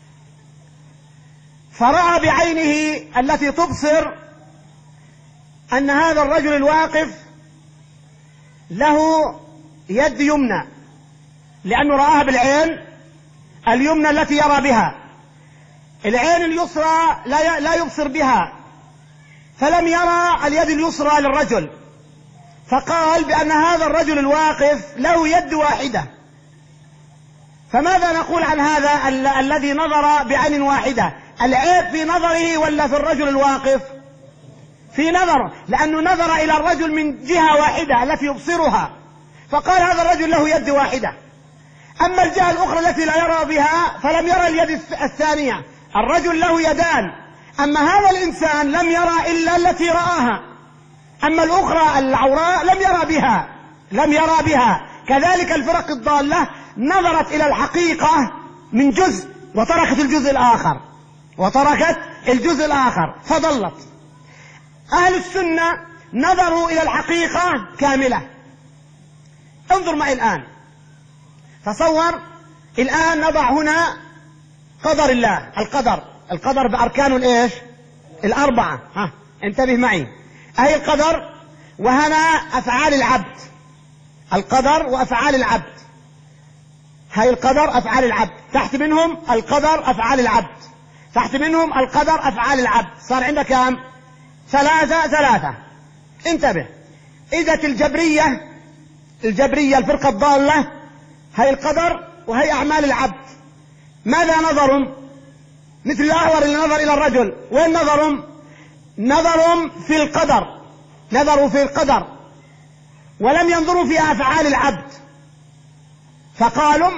فرأى بعينه التي تبصر أن هذا الرجل الواقف له يد يمنى، لأنه رآها بالعين اليمنى التي يرى بها. العين اليسرى لا لا يبصر بها، فلم يرى اليد اليسرى للرجل، فقال بأن هذا الرجل الواقف له يد واحدة. فماذا نقول عن هذا ال الذي نظر بعين واحدة؟ العيب في نظره ولا في الرجل الواقف؟ في نظر، لأنه نظر إلى الرجل من جهة واحدة التي يبصرها، فقال هذا الرجل له يد واحدة. أما الجهة الأخرى التي لا يرى بها فلم يرى اليد الثانية. الرجل له يدان، أما هذا الإنسان لم يرى إلا التي رآها، أما الأخرى العوراء لم يرى بها لم يرى بها كذلك الفرق الضالة نظرت إلى الحقيقة من جزء وتركت الجزء الآخر وتركت الجزء الآخر فضلت. أهل السنة نظروا إلى الحقيقة كاملة. انظر معي الآن، تصور الآن نضع هنا قدر الله، القدر القدر بأركانه الإيش؟ الأربعة. ها انتبه معي، أهي القدر، وهنا أفعال العبد. القدر وأفعال العبد، هاي القدر أفعال العبد، تحت منهم القدر أفعال العبد، تحت منهم القدر أفعال العبد. صار عندك كم؟ ثلاثة ثلاثة. انتبه، إذا الجبرية الجبرية الفرقة الضالة هاي القدر وهي أعمال العبد. ماذا نظرهم؟ مثل الأعور اللي نظر إلى الرجل، وين نظرهم؟ نظرهم في القدر، نظروا في القدر ولم ينظروا في أفعال العبد، فقالوا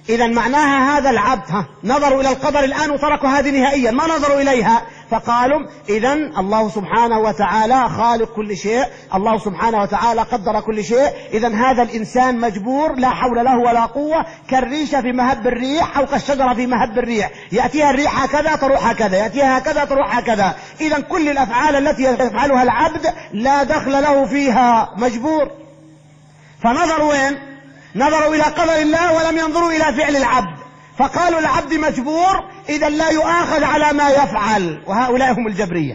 إذا معناها هذا العبد ها نظروا إلى القدر الآن وتركوا هذه نهائيا، ما نظروا إليها، فقالوا إذا الله سبحانه وتعالى خالق كل شيء، الله سبحانه وتعالى قدر كل شيء، إذا هذا الإنسان مجبور لا حول له ولا قوة، كالريشة في مهب الريح أو كالشجرة في مهب الريح، يأتيها الريح هكذا تروح هكذا، يأتيها هكذا تروح هكذا. إذا كل الأفعال التي يفعلها العبد لا دخل له فيها، مجبور. فنظروا وين؟ نظروا إلى قدر الله ولم ينظروا إلى فعل العبد، فقالوا العبد مجبور إذا لا يؤاخذ على ما يفعل، وهؤلاء هم الجبرية.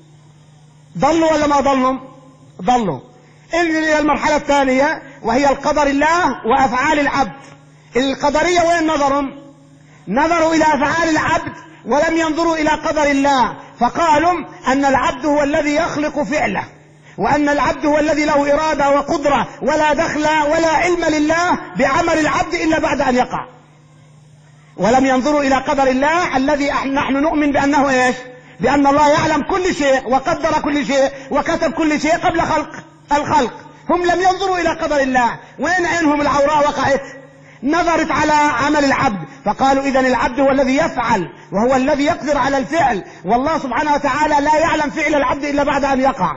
ضلوا ولا ما ضلوا؟ ضلوا. انزل إلى المرحلة الثانية وهي القدر الله وأفعال العبد. القدرية وين نظروا؟ نظروا إلى أفعال العبد ولم ينظروا إلى قدر الله، فقالوا أن العبد هو الذي يخلق فعله، وأن العبد هو الذي له إرادة وقدرة، ولا دخل ولا علم لله بعمل العبد إلا بعد أن يقع. ولم ينظروا إلى قدر الله الذي نحن نؤمن بأنه إيش؟ بأن الله يعلم كل شيء وقدر كل شيء وكتب كل شيء قبل خلق الخلق. هم لم ينظروا إلى قدر الله. وين عينهم العوراء وقعت؟ نظرت على عمل العبد، فقالوا إذن العبد هو الذي يفعل وهو الذي يقدر على الفعل، والله سبحانه وتعالى لا يعلم فعل العبد إلا بعد أن يقع.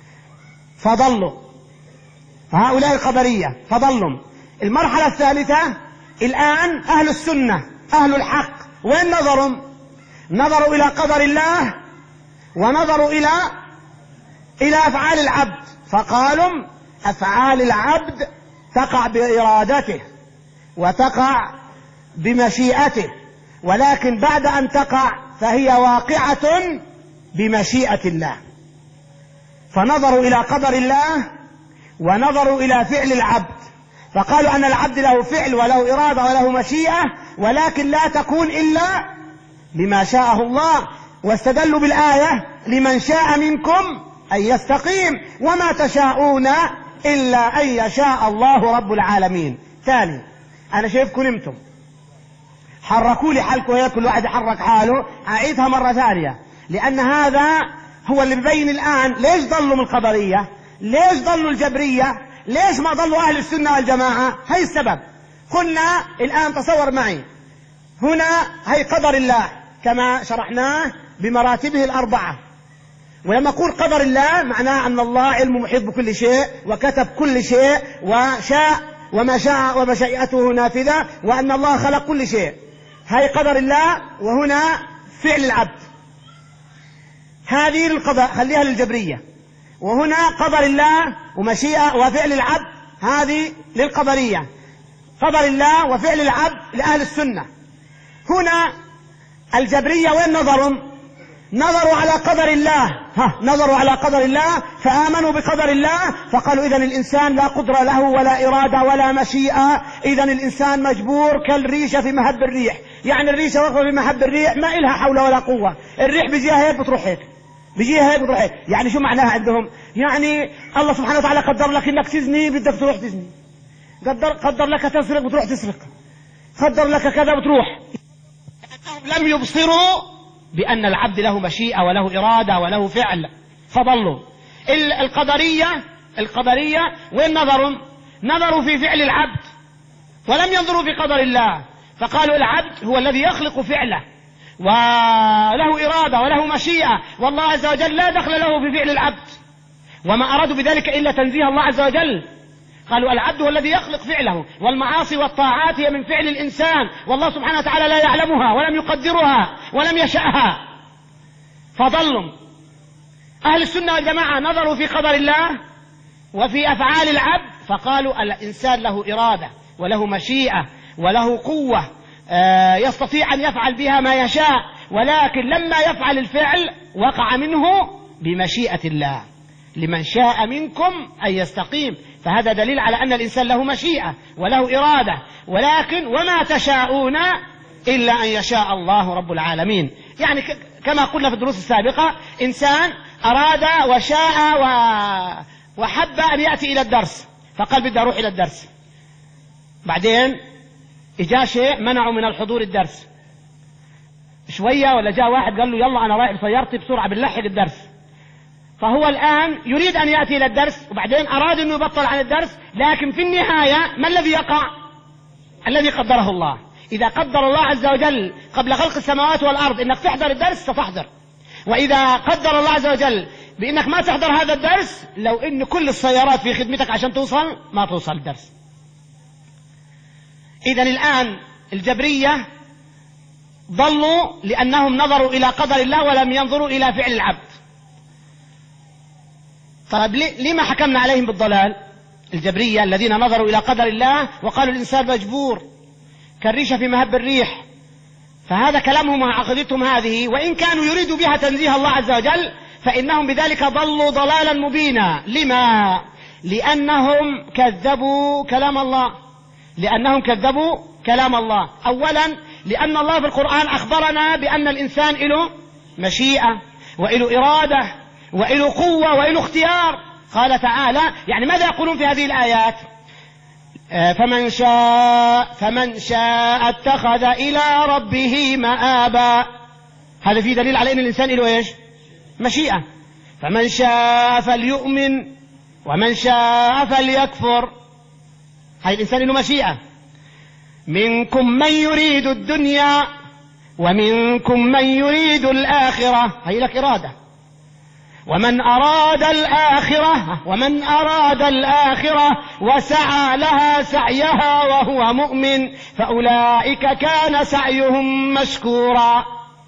فضلوا هؤلاء القدرية، فضلوا. المرحلة الثالثة الآن أهل السنة أهل الحق، وين نظروا؟ نظروا إلى قدر الله ونظروا إلى إلى أفعال العبد، فقالوا أفعال العبد تقع بإرادته وتقع بمشيئته، ولكن بعد أن تقع فهي واقعة بمشيئة الله. فنظروا إلى قدر الله ونظروا إلى فعل العبد، فقالوا أن العبد له فعل وله إرادة وله مشيئة، ولكن لا تكون إلا بما شاءه الله. واستدلوا بالآية لمن شاء منكم أن يستقيم وما تشاءون إلا أن يشاء الله رب العالمين. ثاني، أنا شايفكم نمتم، حركوا لي حالكم ويا كل واحد يحرك حاله. أعيدها مرة ثانية لأن هذا هو اللي بيبين الآن ليش ضلوا من القدرية، ليش ضلوا الجبرية، ليش ما ضلوا أهل السنة والجماعة. هاي السبب. قلنا الآن تصور معي، هنا هي قدر الله كما شرحناه بمراتبه الأربعة. ولما أقول قدر الله معناه أن الله علم محيط بكل شيء وكتب كل شيء وشاء وما شاء ومشيئته نافذة، وأن الله خلق كل شيء. هاي قدر الله، وهنا فعل العبد. هذه القضاء خليها للجبرية. وهنا قدر الله ومشيئة وفعل العبد، هذه للقدرية. قدر الله وفعل العبد لأهل السنة. هنا الجبرية وين نظروا؟ نظروا على قدر الله، ها نظروا على قدر الله فآمنوا بقدر الله، فقالوا إذن الإنسان لا قدرة له ولا إرادة ولا مشيئة، إذن الإنسان مجبور كالريشة في مهب الريح. يعني الريشة وقفة في مهب الريح ما إلها حول ولا قوة، الريح بيجيها هيك بتروح هيك، بيجيها هيك بتروح هيك. يعني شو معناها عندهم؟ يعني الله سبحانه وتعالى قدر لك إنك تزني بدك تروح تزني، قدر, قدر لك تسرق بتروح تسرق، قدر لك كذا بتروح. لم يبصروا بأن العبد له مشيئة وله إرادة وله فعل، فضلوا. القدرية القدرية وين نظروا؟ نظروا في فعل العبد ولم ينظروا في قدر الله، فقالوا العبد هو الذي يخلق فعله وله إرادة وله مشيئة، والله عز وجل لا دخل له في فعل العبد، وما أرادوا بذلك إلا تنزيه الله عز وجل. قالوا العبد هو الذي يخلق فعله، والمعاصي والطاعات هي من فعل الإنسان، والله سبحانه وتعالى لا يعلمها ولم يقدرها ولم يشأها. فضلوا. أهل السنة والجماعة نظروا في قدر الله وفي أفعال العبد، فقالوا الإنسان له إرادة وله مشيئة وله قوة يستطيع أن يفعل بها ما يشاء، ولكن لما يفعل الفعل وقع منه بمشيئة الله. لمن شاء منكم أن يستقيم، فهذا دليل على أن الإنسان له مشيئة وله إرادة، ولكن وما تشاءون إلا أن يشاء الله رب العالمين. يعني كما قلنا في الدروس السابقة، إنسان أراد وشاء وحب أن يأتي إلى الدرس، فقال بدي أروح إلى الدرس، بعدين إجا شيء منعه من الحضور الدرس شوية، ولا جاء واحد قال له يلا أنا رايح بسيارتي بسرعة بنلحق الدرس، فهو الآن يريد أن يأتي إلى الدرس، وبعدين أراد أنه يبطل عن الدرس، لكن في النهاية ما الذي يقع؟ الذي قدره الله. إذا قدر الله عز وجل قبل خلق السماوات والأرض إنك تحضر الدرس ستحضر، وإذا قدر الله عز وجل بإنك ما تحضر هذا الدرس، لو إن كل السيارات في خدمتك عشان توصل ما توصل الدرس. إذن الآن الجبرية ضلوا لأنهم نظروا إلى قدر الله ولم ينظروا إلى فعل العبد. طيب لما حكمنا عليهم بالضلال؟ الجبرية الذين نظروا إلى قدر الله وقالوا الإنسان مجبور كالريشة في مهب الريح، فهذا كلامهم وعقيدتهم هذه، وإن كانوا يريدوا بها تنزيه الله عز وجل فإنهم بذلك ضلوا ضلالا مبينا. لما؟ لأنهم كذبوا كلام الله، لأنهم كذبوا كلام الله. أولا لأن الله في القرآن أخبرنا بأن الإنسان له مشيئة وله إرادة وله قوة وله اختيار. قال تعالى، يعني ماذا يقولون في هذه الآيات؟ فمن شاء فمن شاء اتخذ إلى ربه مآبا. هذا فيه دليل على أن الإنسان له إيش؟ مشيئة. فمن شاء فليؤمن ومن شاء فليكفر. هذا الإنسان له مشيئة. منكم من يريد الدنيا ومنكم من يريد الآخرة، هي لك إرادة. ومن أراد الآخرة ومن أراد الآخرة وسعى لها سعيها وهو مؤمن فأولئك كان سعيهم مشكورا.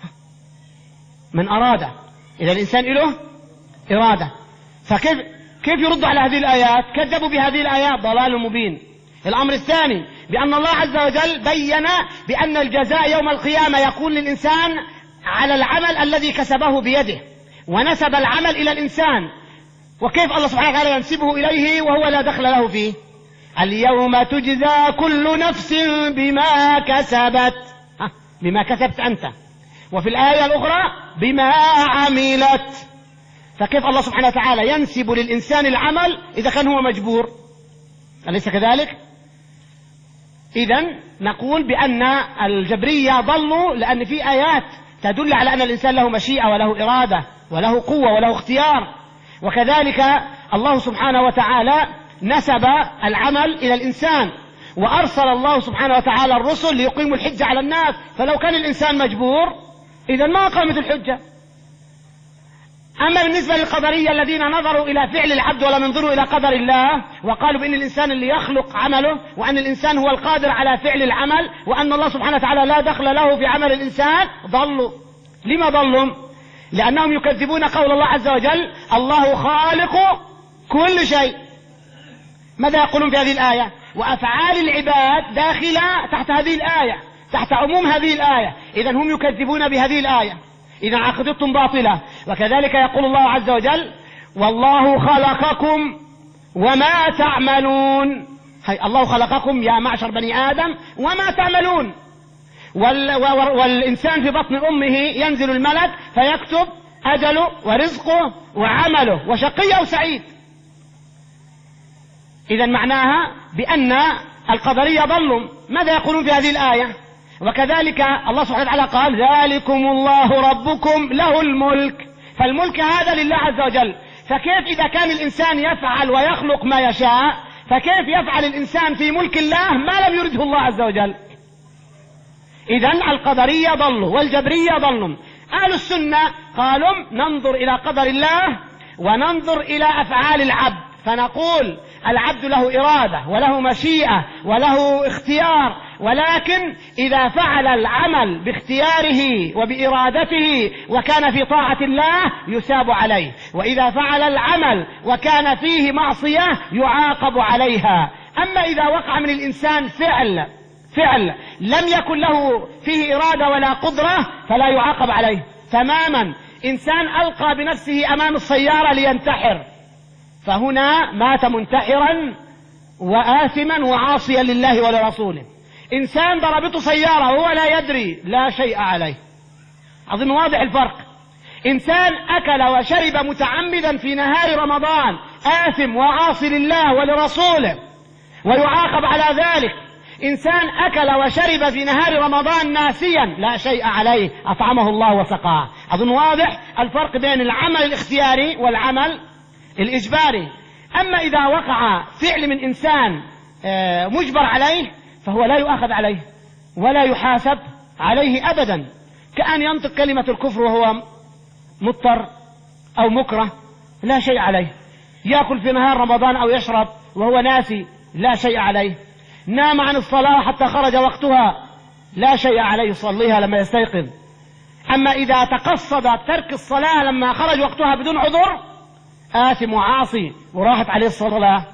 من أراد، إذا الإنسان له إرادة. فكيف كيف يرد على هذه الآيات؟ كذبوا بهذه الآيات ضلال مبين. الأمر الثاني بأن الله عز وجل بين بأن الجزاء يوم القيامة يكون للإنسان على العمل الذي كسبه بيده، ونسب العمل إلى الإنسان. وكيف الله سبحانه وتعالى ينسبه إليه وهو لا دخل له فيه؟ اليوم تجزى كل نفس بما كسبت، بما كسبت أنت، وفي الآية الأخرى بما عملت. فكيف الله سبحانه وتعالى ينسب للإنسان العمل إذا كان هو مجبور؟ أليس كذلك؟ إذن نقول بأن الجبرية ضلوا لأن في آيات تدل على أن الإنسان له مشيئة وله إرادة وله قوة وله اختيار. وكذلك الله سبحانه وتعالى نسب العمل إلى الإنسان، وأرسل الله سبحانه وتعالى الرسل ليقيموا الحجة على الناس. فلو كان الإنسان مجبور إذن ما قامت الحجة. أما بالنسبة للقدرية الذين نظروا إلى فعل العبد ولم ينظروا إلى قدر الله، وقالوا بأن الإنسان اللي يخلق عمله، وأن الإنسان هو القادر على فعل العمل، وأن الله سبحانه وتعالى لا دخل له في عمل الإنسان، ضلوا. لما ضلوا؟ لأنهم يكذبون قول الله عز وجل الله خالق كل شيء. ماذا يقولون في هذه الآية؟ وأفعال العباد داخلة تحت هذه الآية، تحت عموم هذه الآية. إذن هم يكذبون بهذه الآية، إذا عقيدتهم باطلة. وكذلك يقول الله عز وجل والله خلقكم وما تعملون. هي الله خلقكم يا معشر بني آدم وما تعملون. وال والإنسان في بطن أمه ينزل الملك فيكتب أجله ورزقه وعمله وشقي أو سعيد. إذا معناها بأن القدرية ضلوا. ماذا يقولون في هذه الآية؟ وكذلك الله سبحانه وتعالى قال ذلكم الله ربكم له الملك. فالملك هذا لله عز وجل. فكيف إذا كان الإنسان يفعل ويخلق ما يشاء، فكيف يفعل الإنسان في ملك الله ما لم يرده الله عز وجل؟ إذن القدرية ضلوا والجبرية ضلوا. أهل السنة قالوا ننظر إلى قدر الله وننظر إلى أفعال العبد، فنقول العبد له إرادة وله مشيئة وله اختيار، ولكن إذا فعل العمل باختياره وبإرادته وكان في طاعة الله يثاب عليه، وإذا فعل العمل وكان فيه معصية يعاقب عليها. أما إذا وقع من الإنسان فعل فعل لم يكن له فيه إرادة ولا قدرة فلا يعاقب عليه تماما. إنسان ألقى بنفسه أمام السيارة لينتحر، فهنا مات منتحرا وآثما وعاصيا لله ولرسوله. إنسان ضربته سيارة وهو لا يدري لا شيء عليه. أظن واضح الفرق. إنسان أكل وشرب متعمدا في نهار رمضان آثم وعاصي لله ولرسوله ويعاقب على ذلك. إنسان أكل وشرب في نهار رمضان ناسيا لا شيء عليه أطعمه الله وسقاه. أظن واضح الفرق بين العمل الاختياري والعمل الإجباري. أما إذا وقع فعل من إنسان مجبر عليه فهو لا يؤاخذ عليه، ولا يحاسب عليه أبدا، كأن ينطق كلمة الكفر وهو مضطر أو مكره لا شيء عليه، يأكل في نهار رمضان أو يشرب وهو ناسي لا شيء عليه، نام عن الصلاة حتى خرج وقتها لا شيء عليه يصليها لما يستيقظ. أما إذا تقصد ترك الصلاة لما خرج وقتها بدون عذر آثم وعاصي وراحت عليه الصلاة.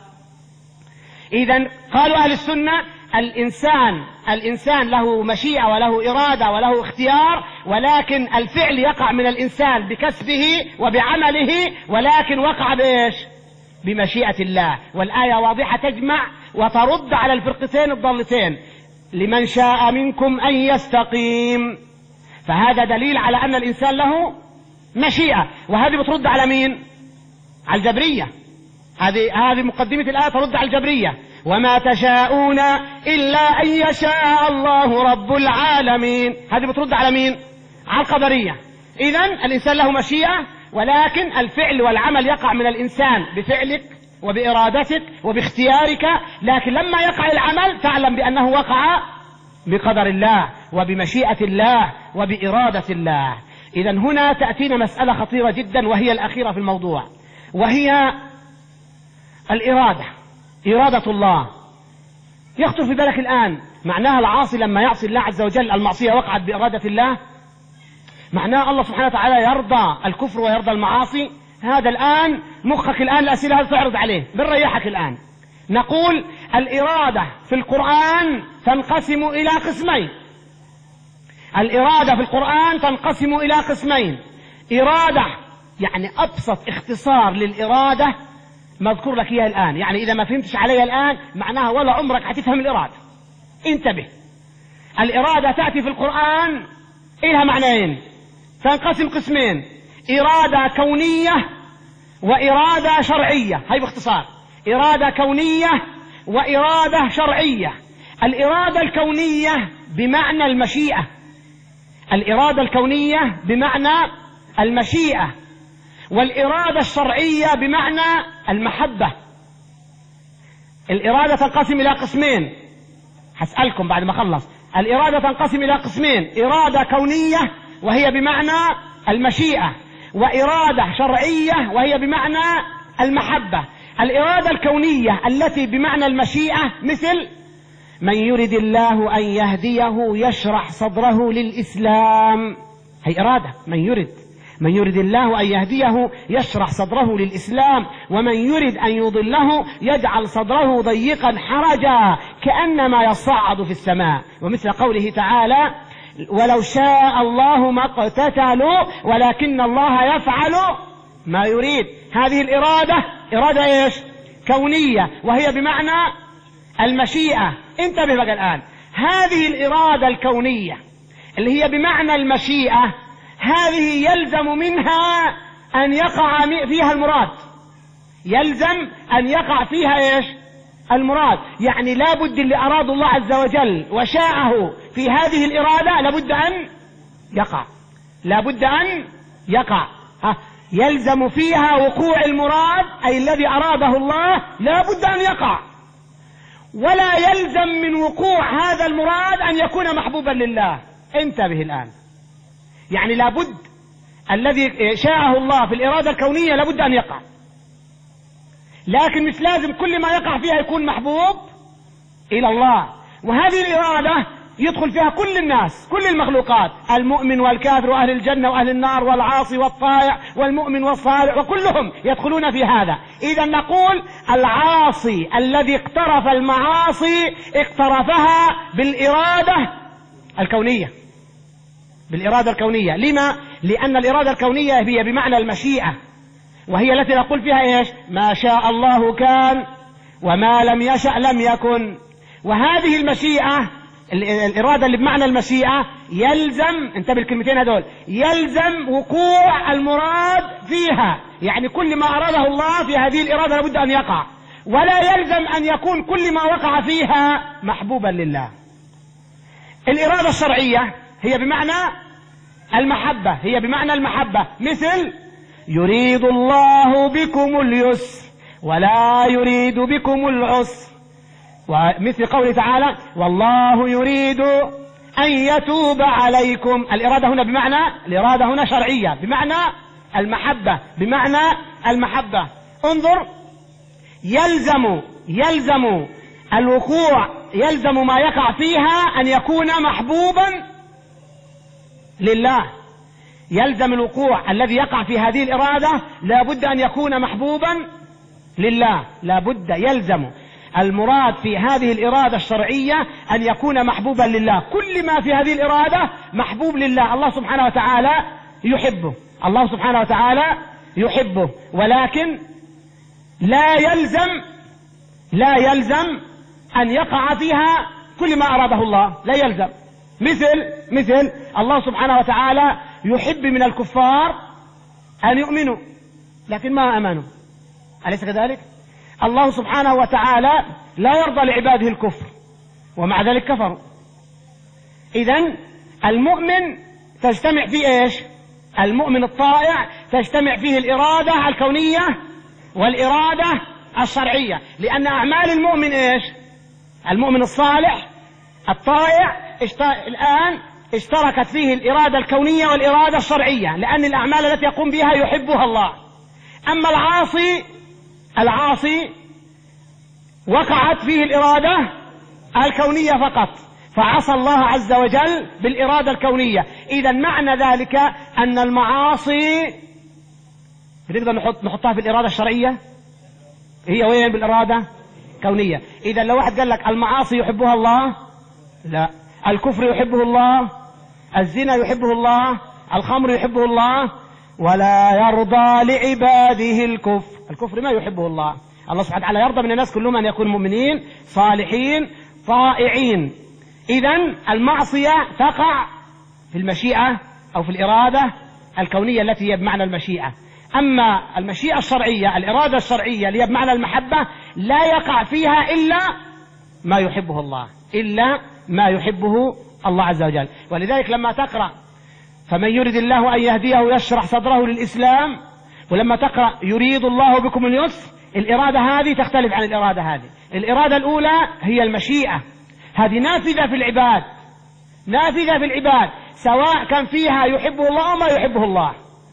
إذن قالوا أهل السنة الإنسان الإنسان له مشيئة وله إرادة وله اختيار، ولكن الفعل يقع من الإنسان بكسبه وبعمله، ولكن وقع بإيش؟ بمشيئة الله. والآية واضحة تجمع وترد على الفرقتين الضالتين: لمن شاء منكم أن يستقيم. فهذا دليل على أن الإنسان له مشيئة، وهذه بترد على مين؟ على الجبرية. هذه هذه مقدمة الآية ترد على الجبرية: وما تشاءون إلا أن يشاء الله رب العالمين. هذه بترد على مين؟ على القدرية. إذن الإنسان له مشيئة، ولكن الفعل والعمل يقع من الإنسان بفعلك وبإرادتك وباختيارك، لكن لما يقع العمل تعلم بأنه وقع بقدر الله وبمشيئة الله وبإرادة الله. إذن هنا تأتينا مسألة خطيرة جدا وهي الأخيرة في الموضوع، وهي الإرادة، إرادة الله. يخطر في بالك الآن معناها العاصي لما يعصي الله عز وجل المعصية وقعت بإرادة الله؟ معناه الله سبحانه وتعالى يرضى الكفر ويرضى المعاصي؟ هذا الآن مخك الآن الأسئلة هذه تعرض عليه، بنريحك الآن. نقول الإرادة في القرآن تنقسم إلى قسمين. الإرادة في القرآن تنقسم إلى قسمين: إرادة يعني أبسط اختصار للإرادة مذكور لك إياها الآن، يعني إذا ما فهمتش عليها الآن معناها ولا عمرك هتفهم الإرادة. انتبه، الإرادة تأتي في القرآن إلها معنيين، تنقسم قسمين: إرادة كونية وإرادة شرعية. هاي باختصار: إرادة كونية وإرادة شرعية. الإرادة الكونية بمعنى المشيئة، الإرادة الكونية بمعنى المشيئة، والإرادة الشرعية بمعنى المحبة. الإرادة تنقسم إلى قسمين، هسألكم بعد ما خلص. الإرادة تنقسم إلى قسمين: إرادة كونية وهي بمعنى المشيئة، وإرادة شرعية وهي بمعنى المحبة. الإرادة الكونية التي بمعنى المشيئة مثل: من يرد الله أن يهديه يشرح صدره للإسلام. هي إرادة من يرد، من يرد الله أن يهديه يشرح صدره للإسلام، ومن يرد أن يضله يجعل صدره ضيقا حرجا كأنما يصعد في السماء. ومثل قوله تعالى: ولو شاء الله ما اقتتلوا ولكن الله يفعل ما يريد. هذه الإرادة إرادة إيش؟ كونية، وهي بمعنى المشيئة. انتبه بقى الآن، هذه الإرادة الكونية اللي هي بمعنى المشيئة، هذه يلزم منها أن يقع فيها المراد، يلزم أن يقع فيها إيش؟ المراد. يعني لابد اللي أراد الله عز وجل وشاءه في هذه الإرادة لابد أن يقع، لابد أن يقع. ها، يلزم فيها وقوع المراد، أي الذي أراده الله لابد أن يقع، ولا يلزم من وقوع هذا المراد أن يكون محبوبا لله. انتبه الآن، يعني لابد الذي شاءه الله في الإرادة الكونية لابد أن يقع، لكن مش لازم كل ما يقع فيها يكون محبوب إلى الله. وهذه الإرادة يدخل فيها كل الناس، كل المخلوقات، المؤمن والكافر وأهل الجنة وأهل النار والعاصي والطائع والمؤمن والصالح، وكلهم يدخلون في هذا. إذا نقول العاصي الذي اقترف المعاصي اقترفها بالإرادة الكونية، بالإرادة الكونية. لما؟ لأن الإرادة الكونية هي بمعنى المشيئة، وهي التي نقول فيها إيش؟ ما شاء الله كان وما لم يشأ لم يكن. وهذه المشيئة، الإرادة اللي بمعنى المشيئة، يلزم، انتبه الكلمتين هذول، يلزم وقوع المراد فيها، يعني كل ما أراده الله في هذه الإرادة لابد أن يقع، ولا يلزم أن يكون كل ما وقع فيها محبوبا لله. الإرادة الشرعية هي بمعنى المحبة، هي بمعنى المحبة، مثل: يريد الله بكم اليسر ولا يريد بكم العسر. ومثل قوله تعالى: والله يريد أن يتوب عليكم. الإرادة هنا بمعنى الإرادة هنا شرعية، بمعنى المحبة، بمعنى المحبة. انظر، يلزم يلزم الوقوع، يلزم ما يقع فيها أن يكون محبوبا لله. يلزم الوقوع الذي يقع في هذه الإرادة لا بد أن يكون محبوبا لله، لا بد، يلزم. المراد في هذه الإرادة الشرعية أن يكون محبوبا لله. كل ما في هذه الإرادة محبوب لله، الله سبحانه وتعالى يحبه، الله سبحانه وتعالى يحبه. ولكن لا يلزم لا يلزم أن يقع فيها كل ما أراده الله، لا يلزم. مثل مثل الله سبحانه وتعالى يحب من الكفار أن يؤمنوا لكن ما أمنوا، أليس كذلك؟ الله سبحانه وتعالى لا يرضى لعباده الكفر ومع ذلك كفروا. إذن المؤمن تجتمع فيه إيش؟ المؤمن الطائع تجتمع فيه الإرادة الكونية والإرادة الشرعية، لأن أعمال المؤمن إيش؟ المؤمن الصالح الطائع اشت... الآن اشتركت فيه الإرادة الكونية والإرادة الشرعية، لأن الأعمال التي يقوم بها يحبها الله. أما العاصي العاصي وقعت فيه الإرادة الكونية فقط، فعصى الله عز وجل بالإرادة الكونية. إذا معنى ذلك أن المعاصي نقدر نحط نحطها في الإرادة الشرعية، هي وين بالإرادة كونية. إذا لو واحد قال لك المعاصي يحبها الله، لا. الكفر يحبه الله، الزنا يحبه الله، الخمر يحبه الله، ولا يرضى لعباده الكفر. الكفر ما يحبه الله. الله سبحانه وتعالى يرضى من الناس كلهم أن يكونوا مؤمنين صالحين طائعين. إذن المعصية تقع في المشيئة أو في الإرادة الكونية التي هي بمعنى المشيئة. أما المشيئة الشرعية، الإرادة الشرعية اللي هي بمعنى المحبة، لا يقع فيها إلا ما يحبه الله، إلا ما يحبه الله عز وجل. ولذلك لما تقرأ فمن يريد الله أن يهديه يشرح صدره للإسلام، ولما تقرأ يريد الله بكم اليسر، الإرادة هذه تختلف عن الإرادة هذه. الإرادة الأولى هي المشيئة، هذه نافذة في العباد، نافذة في العباد سواء كان فيها يحبه الله أو ما يحبه الله.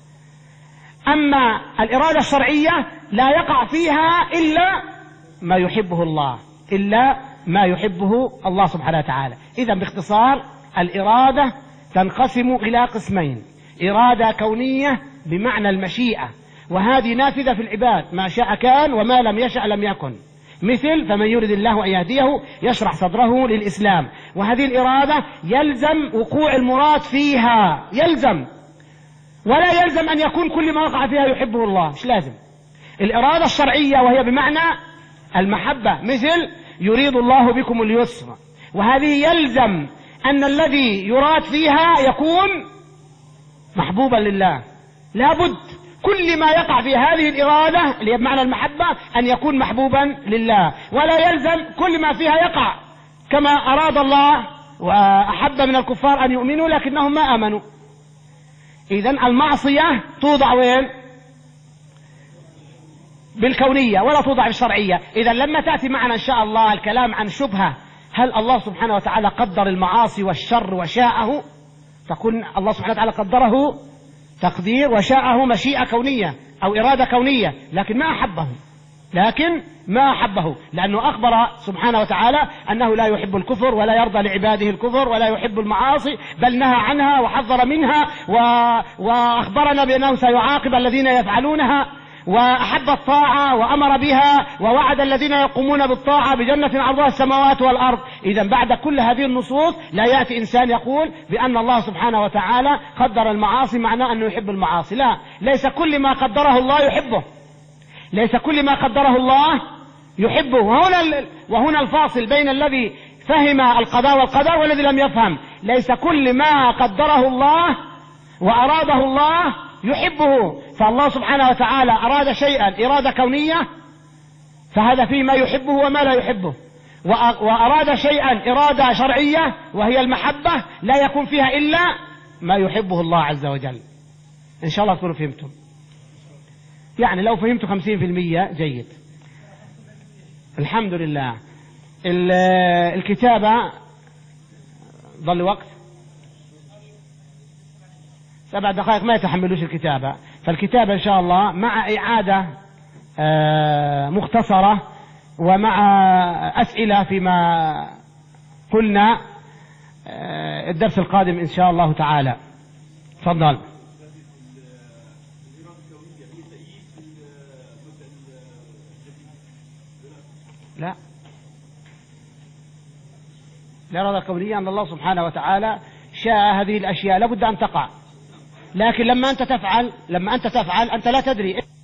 أما الإرادة الشرعية لا يقع فيها إلا ما يحبه الله، إلا ما يحبه الله سبحانه وتعالى. إذا باختصار الإرادة تنقسم إلى قسمين: إرادة كونية بمعنى المشيئة، وهذه نافذة في العباد، ما شاء كان وما لم يشأ لم يكن، مثل فمن يريد الله أن يهديه يشرح صدره للإسلام. وهذه الإرادة يلزم وقوع المراد فيها، يلزم، ولا يلزم أن يكون كل ما وقع فيها يحبه الله، مش لازم. الإرادة الشرعية وهي بمعنى المحبة، مثل يريد الله بكم اليسر، وهذه يلزم أن الذي يراد فيها يكون محبوبا لله، لابد كل ما يقع في هذه الإرادة اللي هي بمعنى المحبة أن يكون محبوبا لله، ولا يلزم كل ما فيها يقع كما أراد الله وأحب من الكفار أن يؤمنوا لكنهم ما آمنوا. إذن المعصية توضع وين؟ بالكونية ولا توضع بالشرعية. إذا لما تأتي معنا إن شاء الله الكلام عن شبهة هل الله سبحانه وتعالى قدر المعاصي والشر وشاءه، تكون الله سبحانه وتعالى قدره تقدير وشاءه مشيئة كونية أو إرادة كونية، لكن ما أحبه، لكن ما أحبه لأنه أخبر سبحانه وتعالى أنه لا يحب الكفر ولا يرضى لعباده الكفر ولا يحب المعاصي، بل نهى عنها وحذر منها و... وأخبرنا بأنه سيعاقب الذين يفعلونها، وأحب الطاعة وأمر بها، ووعد الذين يقومون بالطاعة بجنة عرضها السماوات والأرض. إذا بعد كل هذه النصوص لا يأتي إنسان يقول بأن الله سبحانه وتعالى قدر المعاصي معناه أنه يحب المعاصي، لا، ليس كل ما قدره الله يحبه، ليس كل ما قدره الله يحبه. وهنا, وهنا الفاصل بين الذي فهم القضاء والقدر والذي لم يفهم. ليس كل ما قدره الله وأراده الله يحبه، فالله سبحانه وتعالى أراد شيئا إرادة كونية فهذا فيه ما يحبه وما لا يحبه، وأراد شيئا إرادة شرعية وهي المحبة لا يكون فيها إلا ما يحبه الله عز وجل. إن شاء الله تكونوا فهمتم، يعني لو فهمتوا خمسين في المية جيد. الحمد لله. الكتابة ظل وقت سبع دقائق ما يتحملوش الكتابة. فالكتابة إن شاء الله مع إعادة مختصرة ومع أسئلة فيما قلنا الدرس القادم إن شاء الله تعالى. تفضل. لا، الإرادة الكونية أن الله سبحانه وتعالى شاء هذه الأشياء لابد أن تقع، لكن لما أنت تفعل لما أنت تفعل أنت لا تدري